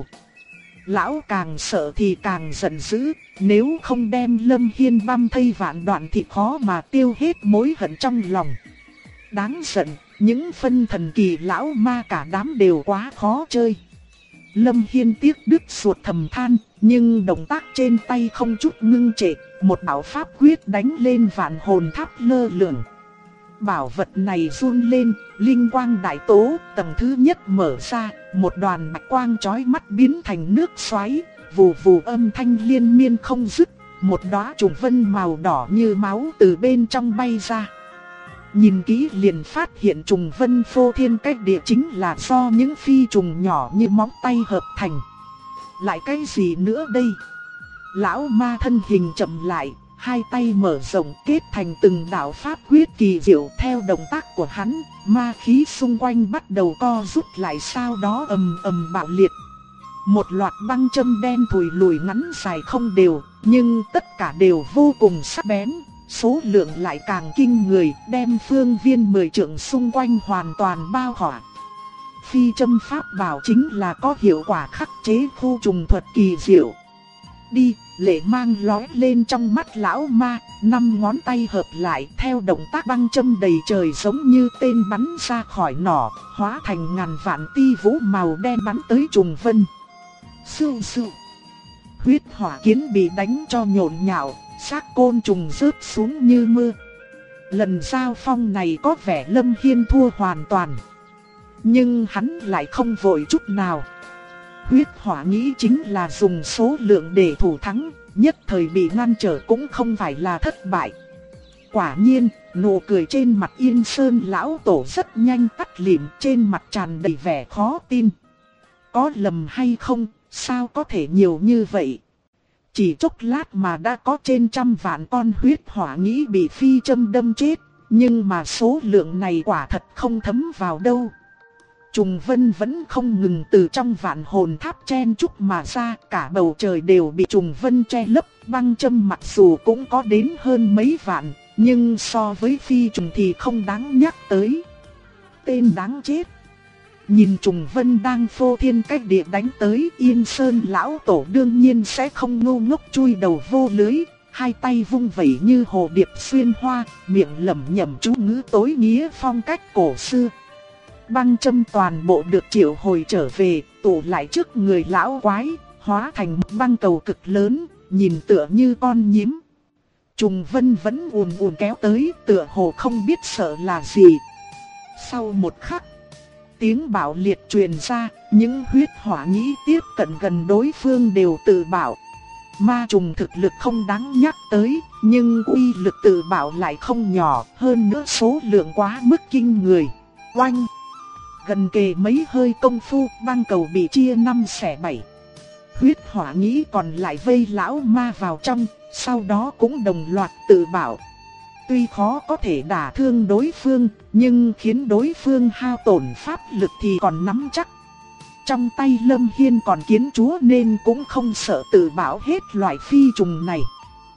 Speaker 1: Lão càng sợ thì càng giận dữ, nếu không đem Lâm Hiên băm thây vạn đoạn thì khó mà tiêu hết mối hận trong lòng. Đáng giận, những phân thần kỳ lão ma cả đám đều quá khó chơi. Lâm Hiên tiếc đứt ruột thầm than, nhưng động tác trên tay không chút ngưng trệ, một bảo pháp quyết đánh lên vạn hồn tháp lơ lửng. Bảo vật này run lên, linh quang đại tố, tầng thứ nhất mở ra, một đoàn bạch quang chói mắt biến thành nước xoáy, vù vù âm thanh liên miên không dứt, một đóa trùng vân màu đỏ như máu từ bên trong bay ra. Nhìn kỹ liền phát hiện trùng vân phô thiên cách địa chính là do những phi trùng nhỏ như móng tay hợp thành. Lại cái gì nữa đây? Lão ma thân hình chậm lại, hai tay mở rộng kết thành từng đạo pháp quyết kỳ diệu. Theo động tác của hắn, ma khí xung quanh bắt đầu co rút lại, sau đó ầm ầm bạo liệt. Một loạt băng châm đen thùi lùi ngắn dài không đều, nhưng tất cả đều vô cùng sắc bén, số lượng lại càng kinh người, đem phương viên 10 trượng xung quanh hoàn toàn bao khỏa. Phi châm pháp bảo chính là có hiệu quả khắc chế khu trùng thuật kỳ diệu. Đi, lệ mang lóe lên trong mắt lão ma, 5 ngón tay hợp lại theo động tác băng châm đầy trời giống như tên bắn ra khỏi nỏ, hóa thành ngàn vạn tia vũ màu đen bắn tới trùng vân. Sưu sưu. Huyết hỏa kiến bị đánh cho nhộn nhạo, xác côn trùng rớt xuống như mưa. Lần giao phong này có vẻ Lâm Hiên thua hoàn toàn. Nhưng hắn lại không vội chút nào. Huyết hỏa nghĩ chính là dùng số lượng để thủ thắng, nhất thời bị ngăn trở cũng không phải là thất bại. Quả nhiên, nụ cười trên mặt Yên Sơn lão tổ rất nhanh tắt lịm, trên mặt tràn đầy vẻ khó tin. Có lầm hay không, sao có thể nhiều như vậy? Chỉ chốc lát mà đã có trên 100 vạn con huyết hỏa nghĩ bị phi châm đâm chết, nhưng mà số lượng này quả thật không thấm vào đâu. Trùng vân vẫn không ngừng từ trong vạn hồn tháp chen chúc mà ra, cả bầu trời đều bị trùng vân che lấp. Băng châm mặc dù cũng có đến hơn mấy vạn, nhưng so với phi trùng thì không đáng nhắc tới. Tên đáng chết. Nhìn trùng vân đang phô thiên cách địa đánh tới, Yên Sơn lão tổ đương nhiên sẽ không ngu ngốc chui đầu vô lưới, hai tay vung vẩy như hồ điệp xuyên hoa, miệng lẩm nhẩm chú ngữ tối nghĩa phong cách cổ xưa. Băng châm toàn bộ được triệu hồi trở về, tụ lại trước người lão quái, hóa thành một băng cầu cực lớn, nhìn tựa như con nhím. Trùng vân vẫn ùn ùn kéo tới, tựa hồ không biết sợ là gì. Sau một khắc, tiếng bạo liệt truyền ra, những huyết hỏa nghĩ tiếp cận gần đối phương đều tự bảo. Ma trùng thực lực không đáng nhắc tới, nhưng uy lực tự bảo lại không nhỏ, hơn nữa số lượng quá mức kinh người. Oanh! Gần kề mấy hơi công phu, băng cầu bị chia 5 xẻ 7. Huyết hỏa nghĩ còn lại vây lão ma vào trong, sau đó cũng đồng loạt tự bảo. Tuy khó có thể đả thương đối phương, nhưng khiến đối phương hao tổn pháp lực thì còn nắm chắc. Trong tay Lâm Hiên còn kiến chúa nên cũng không sợ tự bảo hết loại phi trùng này.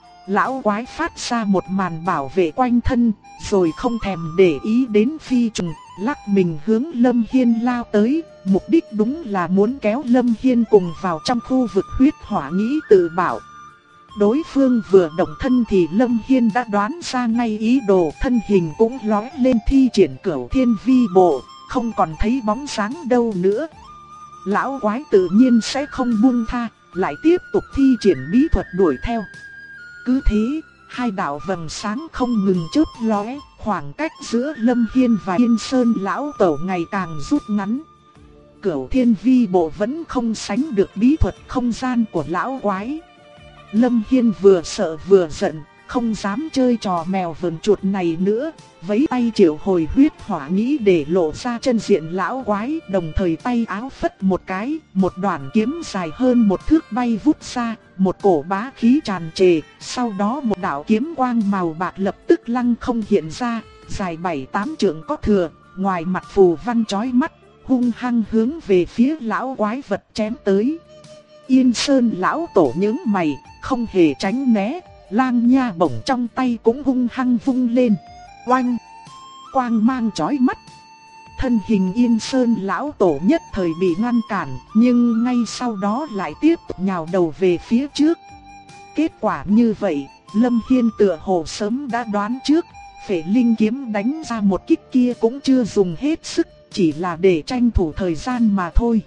Speaker 1: Lão quái phát ra một màn bảo vệ quanh thân, rồi không thèm để ý đến phi trùng, lắc mình hướng Lâm Hiên lao tới, mục đích đúng là muốn kéo Lâm Hiên cùng vào trong khu vực huyết hỏa nghĩ tự bảo. Đối phương vừa động thân thì Lâm Hiên đã đoán ra ngay ý đồ, thân hình cũng lóe lên thi triển Cửu Thiên Vi Bộ, không còn thấy bóng dáng đâu nữa. Lão quái tự nhiên sẽ không buông tha, lại tiếp tục thi triển bí thuật đuổi theo. Cứ thế, hai đạo vầng sáng không ngừng chớp lóe, khoảng cách giữa Lâm Hiên và Yên Sơn lão tổ ngày càng rút ngắn. Cửu Thiên Vi Bộ vẫn không sánh được bí thuật không gian của lão quái. Lâm Hiên vừa sợ vừa giận, không dám chơi trò mèo vờn chuột này nữa, vẫy tay triệu hồi huyết hỏa nghĩ để lộ ra chân diện lão quái, đồng thời tay áo phất một cái, một đoạn kiếm dài hơn 1 thước bay vút ra, một cổ bá khí tràn trề, sau đó một đạo kiếm quang màu bạc lập tức lăng không hiện ra, dài 7-8 trượng có thừa, ngoài mặt phù văn chói mắt, hung hăng hướng về phía lão quái vật chém tới. Yên Sơn lão tổ nhướng mày, không hề tránh né, lang nha bổng trong tay cũng hung hăng vung lên. Oanh! Quang mang chói mắt. Thân hình Yên Sơn lão tổ nhất thời bị ngăn cản, nhưng ngay sau đó lại tiếp tục nhào đầu về phía trước. Kết quả như vậy, Lâm Hiên tựa hồ sớm đã đoán trước, Phệ Linh kiếm đánh ra một kích kia cũng chưa dùng hết sức, chỉ là để tranh thủ thời gian mà thôi.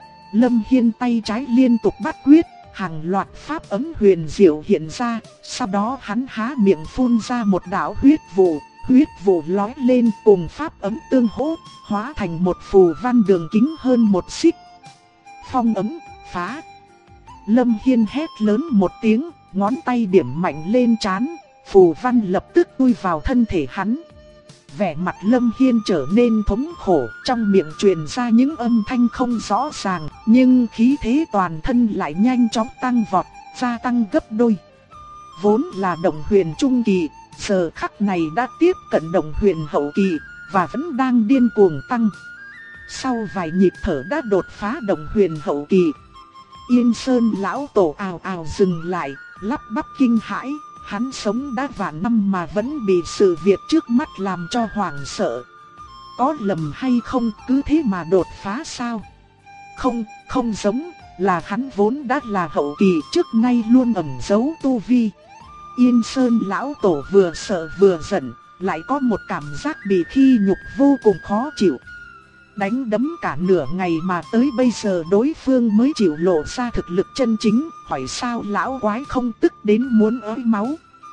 Speaker 1: Lâm Hiên tay trái liên tục bắt quyết, hàng loạt pháp ấm huyền diệu hiện ra, sau đó hắn há miệng phun ra một đạo huyết vụ lói lên cùng pháp ấm tương hỗ, hóa thành một phù văn đường kính hơn 1 xích. Phong ấm, phá! Lâm Hiên hét lớn một tiếng, ngón tay điểm mạnh lên trán, phù văn lập tức chui vào thân thể hắn. Vẻ mặt Lâm Hiên trở nên thống khổ, trong miệng truyền ra những âm thanh không rõ ràng, nhưng khí thế toàn thân lại nhanh chóng tăng vọt, gia tăng gấp đôi. vốn là động huyền trung kỳ, giờ khắc này đã tiếp cận động huyền hậu kỳ, và vẫn đang điên cuồng tăng. Sau vài nhịp thở đã đột phá động huyền hậu kỳ. Yên Sơn lão tổ ào ào dừng lại, lắp bắp kinh hãi, hắn sống đã vạn năm mà vẫn bị sự việc trước mắt làm cho hoảng sợ. Có lầm hay không, cứ thế mà đột phá sao? Không, không giống, là hắn vốn đã là hậu kỳ, trước nay luôn ẩn giấu tu vi. Yên Sơn lão tổ vừa sợ vừa giận, lại có một cảm giác bị khi nhục vô cùng khó chịu. Đánh đấm cả nửa ngày mà tới bây giờ đối phương mới chịu lộ ra thực lực chân chính, hỏi sao lão quái không tức đến muốn ới máu.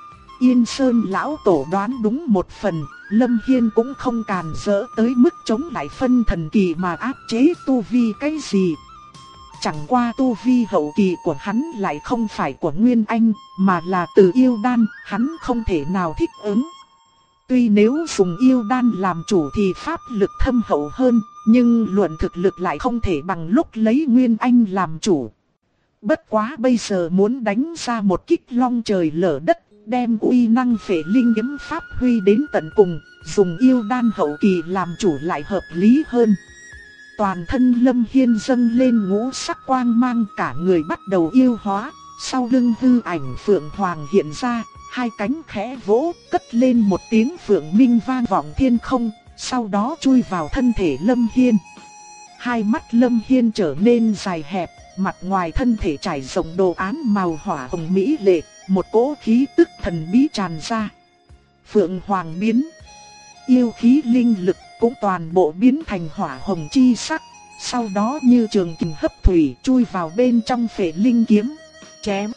Speaker 1: Yên Sơn lão tổ đoán đúng một phần, Lâm Hiên cũng không càn rỡ tới mức chống lại phân thần kỳ mà áp chế tu vi cái gì. Chẳng qua tu vi hậu kỳ của hắn lại không phải của Nguyên Anh, mà là từ yêu đan, hắn không thể nào thích ứng. Tuy nếu dùng yêu đan làm chủ thì pháp lực thâm hậu hơn, nhưng luận thực lực lại không thể bằng lúc lấy Nguyên Anh làm chủ. Bất quá bây giờ muốn đánh ra một kích long trời lở đất, đem uy năng Phệ Linh kiếm pháp huy đến tận cùng, dùng yêu đan hậu kỳ làm chủ lại hợp lý hơn. Toàn thân Lâm Hiên dâng lên ngũ sắc quang mang, cả người bắt đầu yêu hóa, sau lưng hư ảnh Phượng Hoàng hiện ra, hai cánh khẽ vỗ, cất lên một tiếng phượng minh vang vọng thiên không, sau đó chui vào thân thể Lâm Hiên. Hai mắt Lâm Hiên trở nên dài hẹp, mặt ngoài thân thể trải rộng đồ án màu hỏa hồng mỹ lệ, một cỗ khí tức thần bí tràn ra. Phượng Hoàng biến, yêu khí linh lực cũng toàn bộ biến thành hỏa hồng chi sắc, sau đó như trường kình hấp thủy chui vào bên trong Phệ Linh kiếm, chém.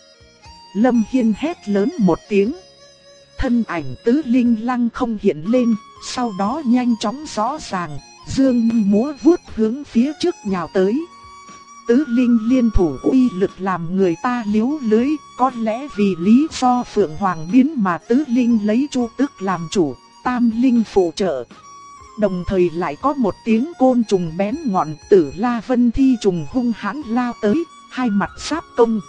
Speaker 1: Lâm Hiên hét lớn một tiếng. Thân ảnh tứ linh lăng không hiện lên, sau đó nhanh chóng rõ ràng, dương múa vuốt hướng phía trước nhào tới. Tứ linh liên thủ uy lực làm người ta liếu lưới, có lẽ vì lý do Phượng Hoàng biến mà tứ linh lấy Chu Tước làm chủ, tam linh phụ trợ. Đồng thời lại có một tiếng côn trùng bén ngọn, Tử La Vân Thi trùng hung hãn lao tới, hai mặt sáp công.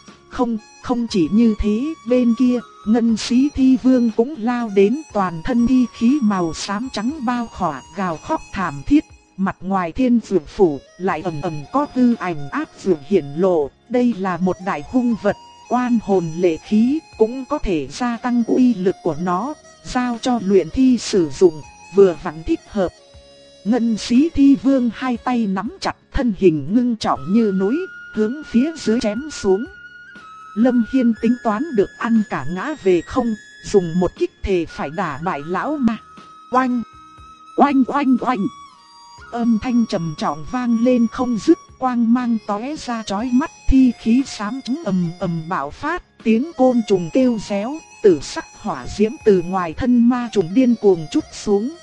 Speaker 1: Không chỉ như thế, bên kia, Ngân Sĩ Thi Vương cũng lao đến, toàn thân thi khí màu xám trắng bao khỏa, gào khóc thảm thiết, mặt ngoài thiên dược phủ, lại ẩn ẩn có tư ảnh ác dược hiển lộ, đây là một đại hung vật, oan hồn lệ khí, cũng có thể gia tăng uy lực của nó, giao cho luyện thi sử dụng, vừa vặn thích hợp. Ngân Sĩ Thi Vương hai tay nắm chặt, thân hình ngưng trọng như núi, hướng phía dưới chém xuống. Lâm Hiên tính toán được ăn cả ngã về không, dùng một kích thể phải đả bại lão ma. Oanh! Oanh oanh oanh! Âm thanh trầm trọng vang lên không dứt, quang mang tóe ra chói mắt, thi khí xám trắng ầm ầm bạo phát, tiếng côn trùng kêu réo, tử sắc hỏa diễm từ ngoài thân ma trùng điên cuồng trút xuống.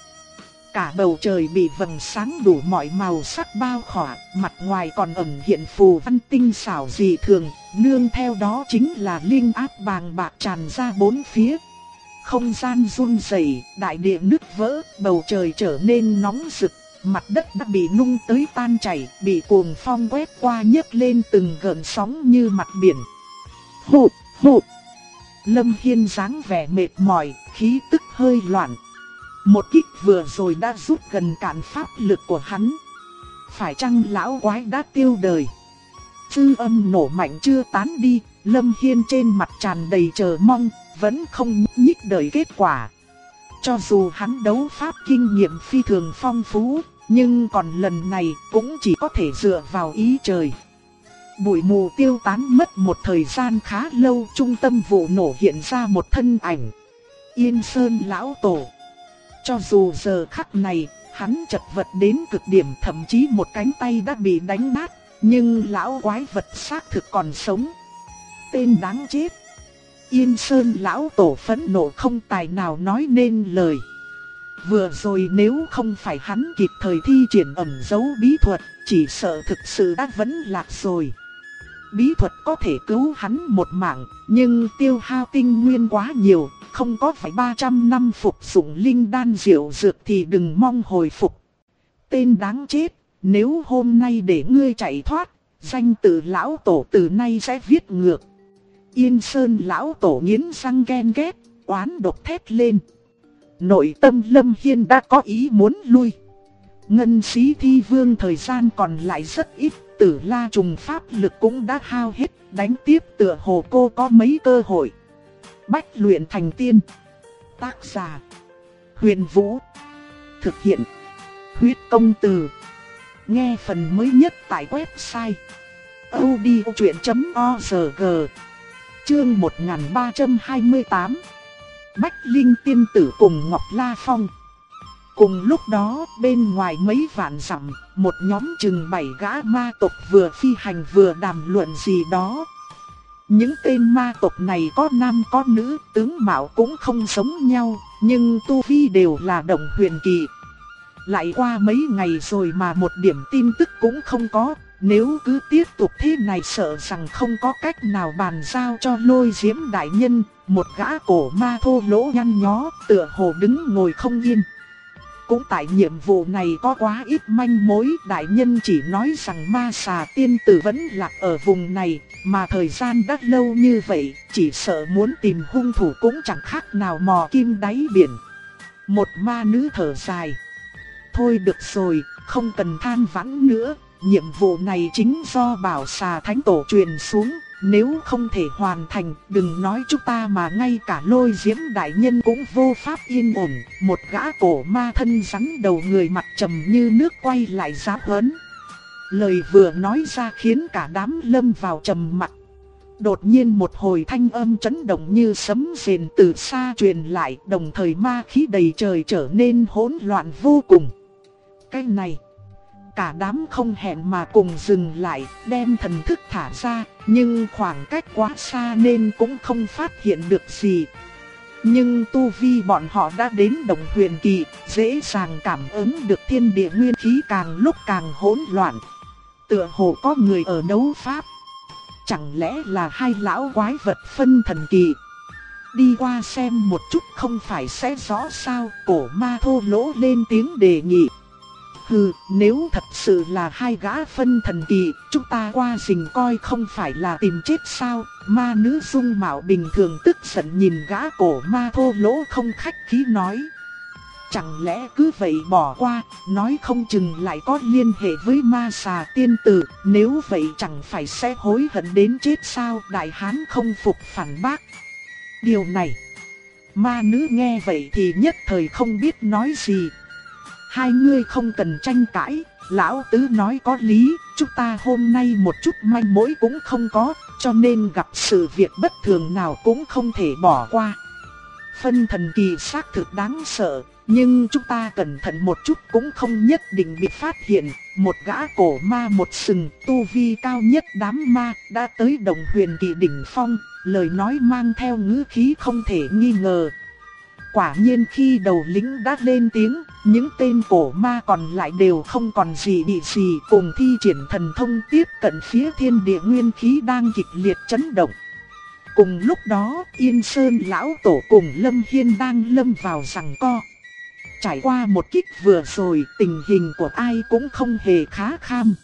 Speaker 1: Cả bầu trời bị vầng sáng đủ mọi màu sắc bao khỏa, mặt ngoài còn ẩn hiện phù văn tinh xảo dị thường, nương theo đó chính là linh áp bàng bạc tràn ra bốn phía. Không gian run rẩy, đại địa nứt vỡ, bầu trời trở nên nóng rực, mặt đất đã bị nung tới tan chảy, bị cuồng phong quét qua nhấc lên từng gợn sóng như mặt biển. Hụt, hụt! Lâm Hiên dáng vẻ mệt mỏi, khí tức hơi loạn. Một kích vừa rồi đã rút gần cạn pháp lực của hắn. Phải chăng lão quái đã tiêu đời? Dư âm nổ mạnh chưa tán đi, Lâm Hiên trên mặt tràn đầy chờ mong, vẫn không nhúc nhích đợi kết quả. Cho dù hắn đấu pháp kinh nghiệm phi thường phong phú, nhưng còn lần này cũng chỉ có thể dựa vào ý trời. Bụi mù tiêu tán mất một thời gian khá lâu, trung tâm vụ nổ hiện ra một thân ảnh. Yên Sơn lão tổ. Cho dù giờ khắc này, hắn chật vật đến cực điểm, thậm chí một cánh tay đã bị đánh nát, nhưng lão quái vật xác thực còn sống. Tên đáng chết. Yên Sơn lão tổ phẫn nộ không tài nào nói nên lời. Vừa rồi nếu không phải hắn kịp thời thi triển ẩn giấu bí thuật, chỉ sợ thực sự đã vẫn lạc rồi. Bí thuật có thể cứu hắn một mạng, nhưng tiêu hao tinh nguyên quá nhiều, không có phải 300 năm phục dụng linh đan diệu dược thì đừng mong hồi phục. Tên đáng chết, nếu hôm nay để ngươi chạy thoát, danh tự lão tổ từ nay sẽ viết ngược. Yên Sơn lão tổ nghiến răng ghen ghét, oán độc thét lên. Nội tâm Lâm Hiên đã có ý muốn lui. Ngân Sĩ Thi Vương thời gian còn lại rất ít, Tử La trùng pháp lực cũng đã hao hết, đánh tiếp tựa hồ cô có mấy cơ hội. Bách luyện thành tiên. Tác giả Huyền Vũ. Thực hiện Huyết Công Từ. Nghe phần mới nhất tại website audiochuyện.org. Chương 1328. Bách Linh tiên tử cùng Ngọc La Phong. Cùng lúc đó, bên ngoài mấy vạn dặm, một nhóm chừng 7 gã ma tộc vừa phi hành vừa đàm luận gì đó. Những tên ma tộc này có nam có nữ, tướng mạo cũng không giống nhau, nhưng tu vi đều là đồng huyền kỳ. Lại qua mấy ngày rồi mà một điểm tin tức cũng không có, nếu cứ tiếp tục thế này sợ rằng không có cách nào bàn giao cho Lôi Diễm đại nhân. Một gã cổ ma thô lỗ nhăn nhó, tựa hồ đứng ngồi không yên. Cũng tại nhiệm vụ này có quá ít manh mối, đại nhân chỉ nói rằng ma xà tiên tử vẫn lạc ở vùng này, mà thời gian đã lâu như vậy, chỉ sợ muốn tìm hung thủ cũng chẳng khác nào mò kim đáy biển. Một ma nữ thở dài. Thôi được rồi, không cần than vãn nữa, nhiệm vụ này chính do Bảo Xà Thánh Tổ truyền xuống. Nếu không thể hoàn thành, đừng nói chúng ta mà ngay cả Lôi Diễm đại nhân cũng vô pháp yên ổn. Một gã cổ ma thân rắn đầu người mặt trầm như nước quay lại giáo huấn. Lời vừa nói ra khiến cả đám lâm vào trầm mặc. Đột nhiên một hồi thanh âm chấn động như sấm rền từ xa truyền lại, đồng thời ma khí đầy trời trở nên hỗn loạn vô cùng. Cái này, cả đám không hẹn mà cùng dừng lại, đem thần thức thả ra, nhưng khoảng cách quá xa nên cũng không phát hiện được gì. Nhưng tu vi bọn họ đã đến đồng huyền kỳ, dễ dàng cảm ứng được thiên địa nguyên khí càng lúc càng hỗn loạn. Tựa hồ có người ở đấu pháp. Chẳng lẽ là hai lão quái vật phân thần kỳ? Đi qua xem một chút không phải sẽ rõ sao? Cổ ma thô lỗ lên tiếng đề nghị. Hừ, nếu thật sự là hai gã phân thần kỳ, chúng ta qua rình coi không phải là tìm chết sao? Ma nữ dung mạo bình thường tức giận nhìn gã cổ ma thô lỗ không khách khí nói. Chẳng lẽ cứ vậy bỏ qua, nói không chừng lại có liên hệ với ma xà tiên tử, nếu vậy chẳng phải sẽ hối hận đến chết sao? Đại hán không phục phản bác. Điều này, ma nữ nghe vậy thì nhất thời không biết nói gì. Hai ngươi không cần tranh cãi, lão tứ nói có lý, chúng ta hôm nay một chút manh mối cũng không có, cho nên gặp sự việc bất thường nào cũng không thể bỏ qua. Phân thần kỳ xác thực đáng sợ, nhưng chúng ta cẩn thận một chút cũng không nhất định bị phát hiện. Một gã cổ ma một sừng, tu vi cao nhất đám ma, đã tới đồng huyền kỳ đỉnh phong, lời nói mang theo ngữ khí không thể nghi ngờ. Quả nhiên khi đầu lĩnh đã lên tiếng, những tên cổ ma còn lại đều không còn gì bị gì, cùng thi triển thần thông tiếp cận phía thiên địa nguyên khí đang kịch liệt chấn động. Cùng lúc đó, Yên Sơn lão tổ cùng Lâm Hiên đang lâm vào giằng co. Trải qua một kích vừa rồi, tình hình của ai cũng không hề khá kham.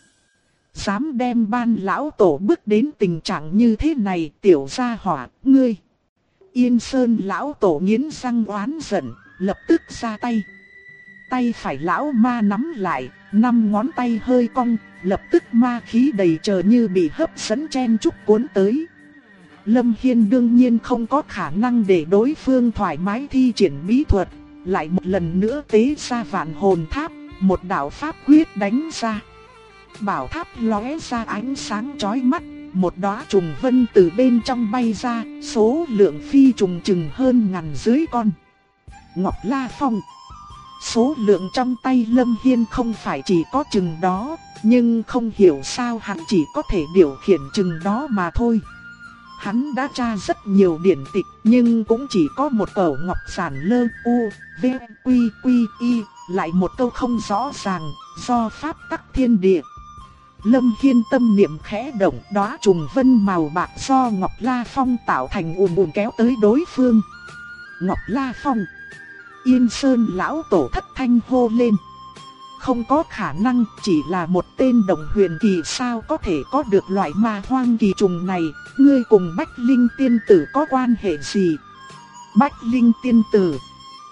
Speaker 1: Dám đem ban lão tổ bước đến tình trạng như thế này, tiểu gia hỏa, ngươi. Yên Sơn lão tổ nghiến răng oán giận, lập tức ra tay. Tay phải lão ma nắm lại, 5 ngón tay hơi cong, lập tức ma khí đầy trời như bị hấp dẫn chen chúc cuốn tới. Lâm Hiên đương nhiên không có khả năng để đối phương thoải mái thi triển bí thuật, lại một lần nữa tế ra vạn hồn tháp, một đạo pháp quyết đánh ra. Bảo tháp lóe ra ánh sáng chói mắt, một đóa trùng vân từ bên trong bay ra, số lượng phi trùng chừng hơn ngàn dưới con. Ngọc La Phong. Số lượng trong tay Lâm Hiên không phải chỉ có chừng đó, nhưng không hiểu sao hắn chỉ có thể điều khiển chừng đó mà thôi. Hắn đã tra rất nhiều điển tịch, nhưng cũng chỉ có một cẩu ngọc giản lơ u, v, quy, quy, y, lại một câu không rõ ràng, do pháp tắc thiên địa. Lâm Hiên tâm niệm khẽ động, đóa trùng vân màu bạc do Ngọc La Phong tạo thành ùn ùn kéo tới đối phương. Ngọc La Phong. Yên Sơn lão tổ thất thanh hô lên. không có khả năng, chỉ là một tên đồng huyền kỳ sao có thể có được loại ma hoang kỳ trùng này, ngươi cùng Bách Linh tiên tử có quan hệ gì? Bách Linh tiên tử.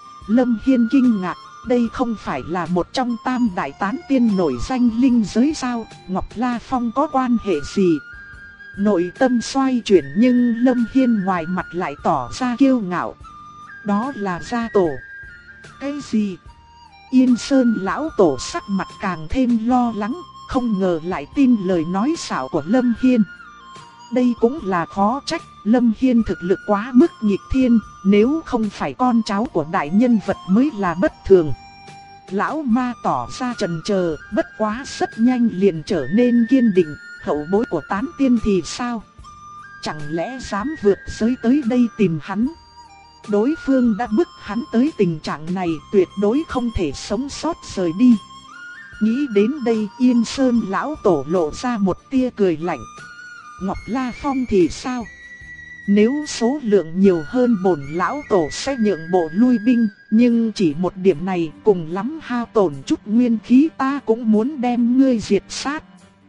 Speaker 1: Lâm Hiên kinh ngạc, đây không phải là một trong tam đại tán tiên nổi danh linh giới sao, Ngọc La Phong có quan hệ gì? Nội tâm xoay chuyển nhưng Lâm Hiên ngoài mặt lại tỏ ra kiêu ngạo. Đó là gia tổ. Cái gì? Yên Sơn lão tổ sắc mặt càng thêm lo lắng, không ngờ lại tin lời nói xạo của Lâm Hiên. Đây cũng là khó trách, Lâm Hiên thực lực quá mức nghịch thiên, nếu không phải con cháu của đại nhân vật mới là bất thường. Lão ma tỏ ra chần chờ, bất quá rất nhanh liền trở nên kiên định, hậu bối của tán tiên thì sao? Chẳng lẽ dám vượt giới tới đây tìm hắn? Đối phương đã bức hắn tới tình trạng này, tuyệt đối không thể sống sót rời đi. Nghĩ đến đây, Yên Sơn lão tổ lộ ra một tia cười lạnh. Ngọc La Phong thì sao? Nếu số lượng nhiều hơn bổn lão tổ sẽ nhượng bộ lui binh, nhưng chỉ một điểm này cùng lắm hao tổn chút nguyên khí ta cũng muốn đem ngươi diệt sát.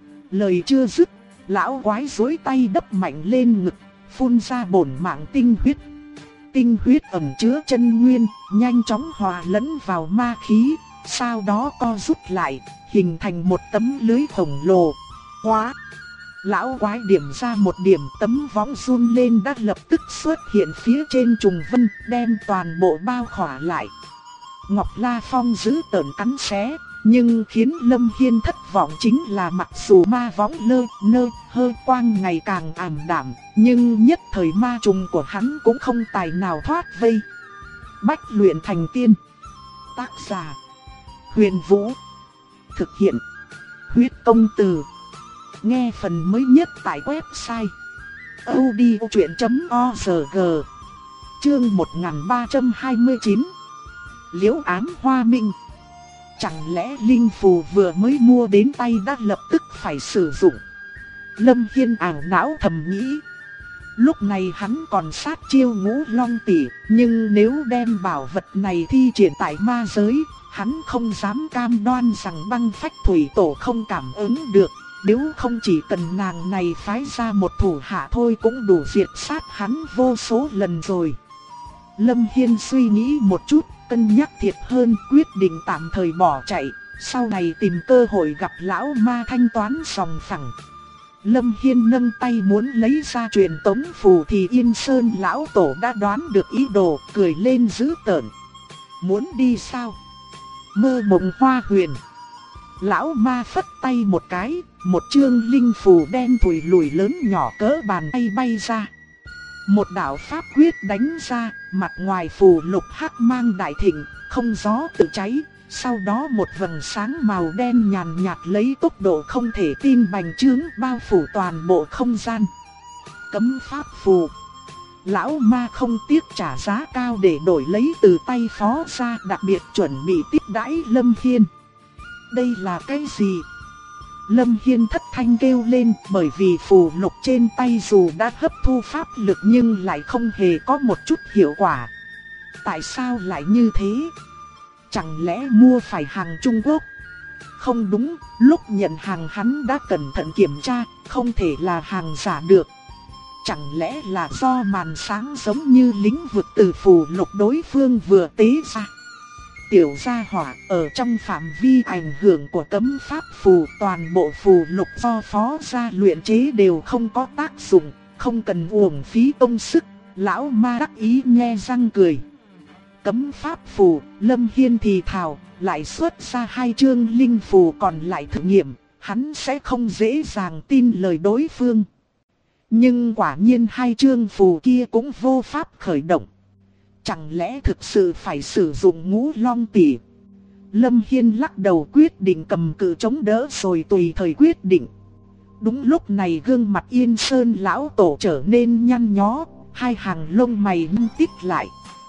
Speaker 1: Lời chưa dứt, lão quái duỗi tay đập mạnh lên ngực, phun ra bổn mạng tinh huyết. Tinh huyết ẩn chứa chân nguyên, nhanh chóng hòa lẫn vào ma khí, sau đó co rút lại, hình thành một tấm lưới khổng lồ. Hóa! Lão quái điểm ra một điểm, tấm võng run lên đã lập tức xuất hiện phía trên trùng vân, đem toàn bộ bao khỏa lại. Ngọc La Phong giữ tợn cắn xé, nhưng khiến Lâm Hiên thất vọng chính là mặc dù ma võng hơi quang ngày càng ảm đạm, nhưng nhất thời ma trùng của hắn cũng không tài nào thoát vây. Bách luyện thành tiên. Tác giả: Huyền Vũ. Thực hiện: Huyết Công Từ. Nghe phần mới nhất tại website audiochuyện.org. Chương 1329. Liễu Ám Hoa Minh. Chẳng lẽ linh phù vừa mới mua đến tay đã lập tức phải sử dụng? Lâm Hiên ảo não thầm nghĩ. Lúc này hắn còn sát chiêu Ngũ Long Tỷ, nhưng nếu đem bảo vật này thi triển tại ma giới, hắn không dám cam đoan rằng Băng Phách Thủy Tổ không cảm ứng được. Nếu không chỉ cần nàng này phái ra một thủ hạ thôi cũng đủ diệt sát hắn vô số lần rồi. Lâm Hiên suy nghĩ một chút, cân nhắc thiệt hơn, quyết định tạm thời bỏ chạy, sau này tìm cơ hội gặp lão ma thanh toán sòng phẳng. Lâm Hiên nâng tay muốn lấy ra truyền tống phù thì Yên Sơn lão tổ đã đoán được ý đồ, cười lên dữ tợn. Muốn đi sao? Mơ mộng hoa huyền. Lão ma phất tay một cái, một chương linh phù đen thùi lùi lớn nhỏ cỡ bàn tay bay ra. Một đạo pháp quyết đánh ra, mặt ngoài phù lục hắc mang đại thịnh, không gió tự cháy. Sau đó một vầng sáng màu đen nhàn nhạt lấy tốc độ không thể tin bành trướng bao phủ toàn bộ không gian. Cấm pháp phù. Lão ma không tiếc trả giá cao để đổi lấy từ tay phó ra, đặc biệt chuẩn bị tiếp đãi Lâm Hiên. Đây là cái gì? Lâm Hiên thất thanh kêu lên, bởi vì phù lục trên tay dù đã hấp thu pháp lực nhưng lại không hề có một chút hiệu quả. Tại sao lại như thế? Chẳng lẽ mua phải hàng Trung Quốc? Không đúng, lúc nhận hàng hắn đã cẩn thận kiểm tra, không thể là hàng giả được. Chẳng lẽ là do màn sáng giống như lĩnh vực từ phù lục đối phương vừa tế ra? Tiểu gia hỏa, ở trong phạm vi ảnh hưởng của cấm pháp phù, toàn bộ phù lục do phó gia luyện chế đều không có tác dụng, không cần uổng phí công sức. Lão ma đắc ý nhe răng cười. Cấm pháp phù, Lâm Hiên thì thào, lại xuất ra 2 chương linh phù còn lại thử nghiệm, hắn sẽ không dễ dàng tin lời đối phương. Nhưng quả nhiên 2 chương phù kia cũng vô pháp khởi động. Chẳng lẽ thực sự phải sử dụng Ngũ Long Tỷ? Lâm Hiên lắc đầu quyết định cầm cự chống đỡ rồi tùy thời quyết định. Đúng lúc này gương mặt Yên Sơn lão tổ trở nên nhăn nhó, 2 hàng lông mày nhăn tít lại.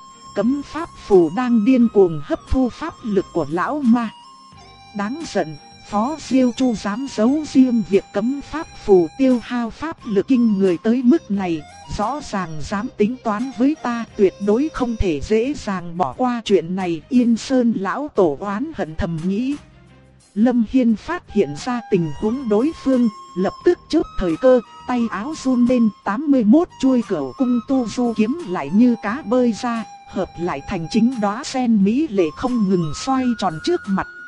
Speaker 1: Cấm pháp phù đang điên cuồng hấp thu pháp lực của lão ma. Đáng giận, Phó Diêu Chu dám giấu riêng việc cấm pháp phù tiêu hao pháp lực kinh người tới mức này, rõ ràng dám tính toán với ta, tuyệt đối không thể dễ dàng bỏ qua chuyện này. Yên Sơn lão tổ oán hận thầm nghĩ. Lâm Hiên phát hiện ra tình huống đối phương, lập tức chớp thời cơ, tay áo run lên, 81 chuôi cửu cung tu du kiếm lại như cá bơi ra, hợp lại thành chính đóa sen mỹ lệ không ngừng xoay tròn trước mặt.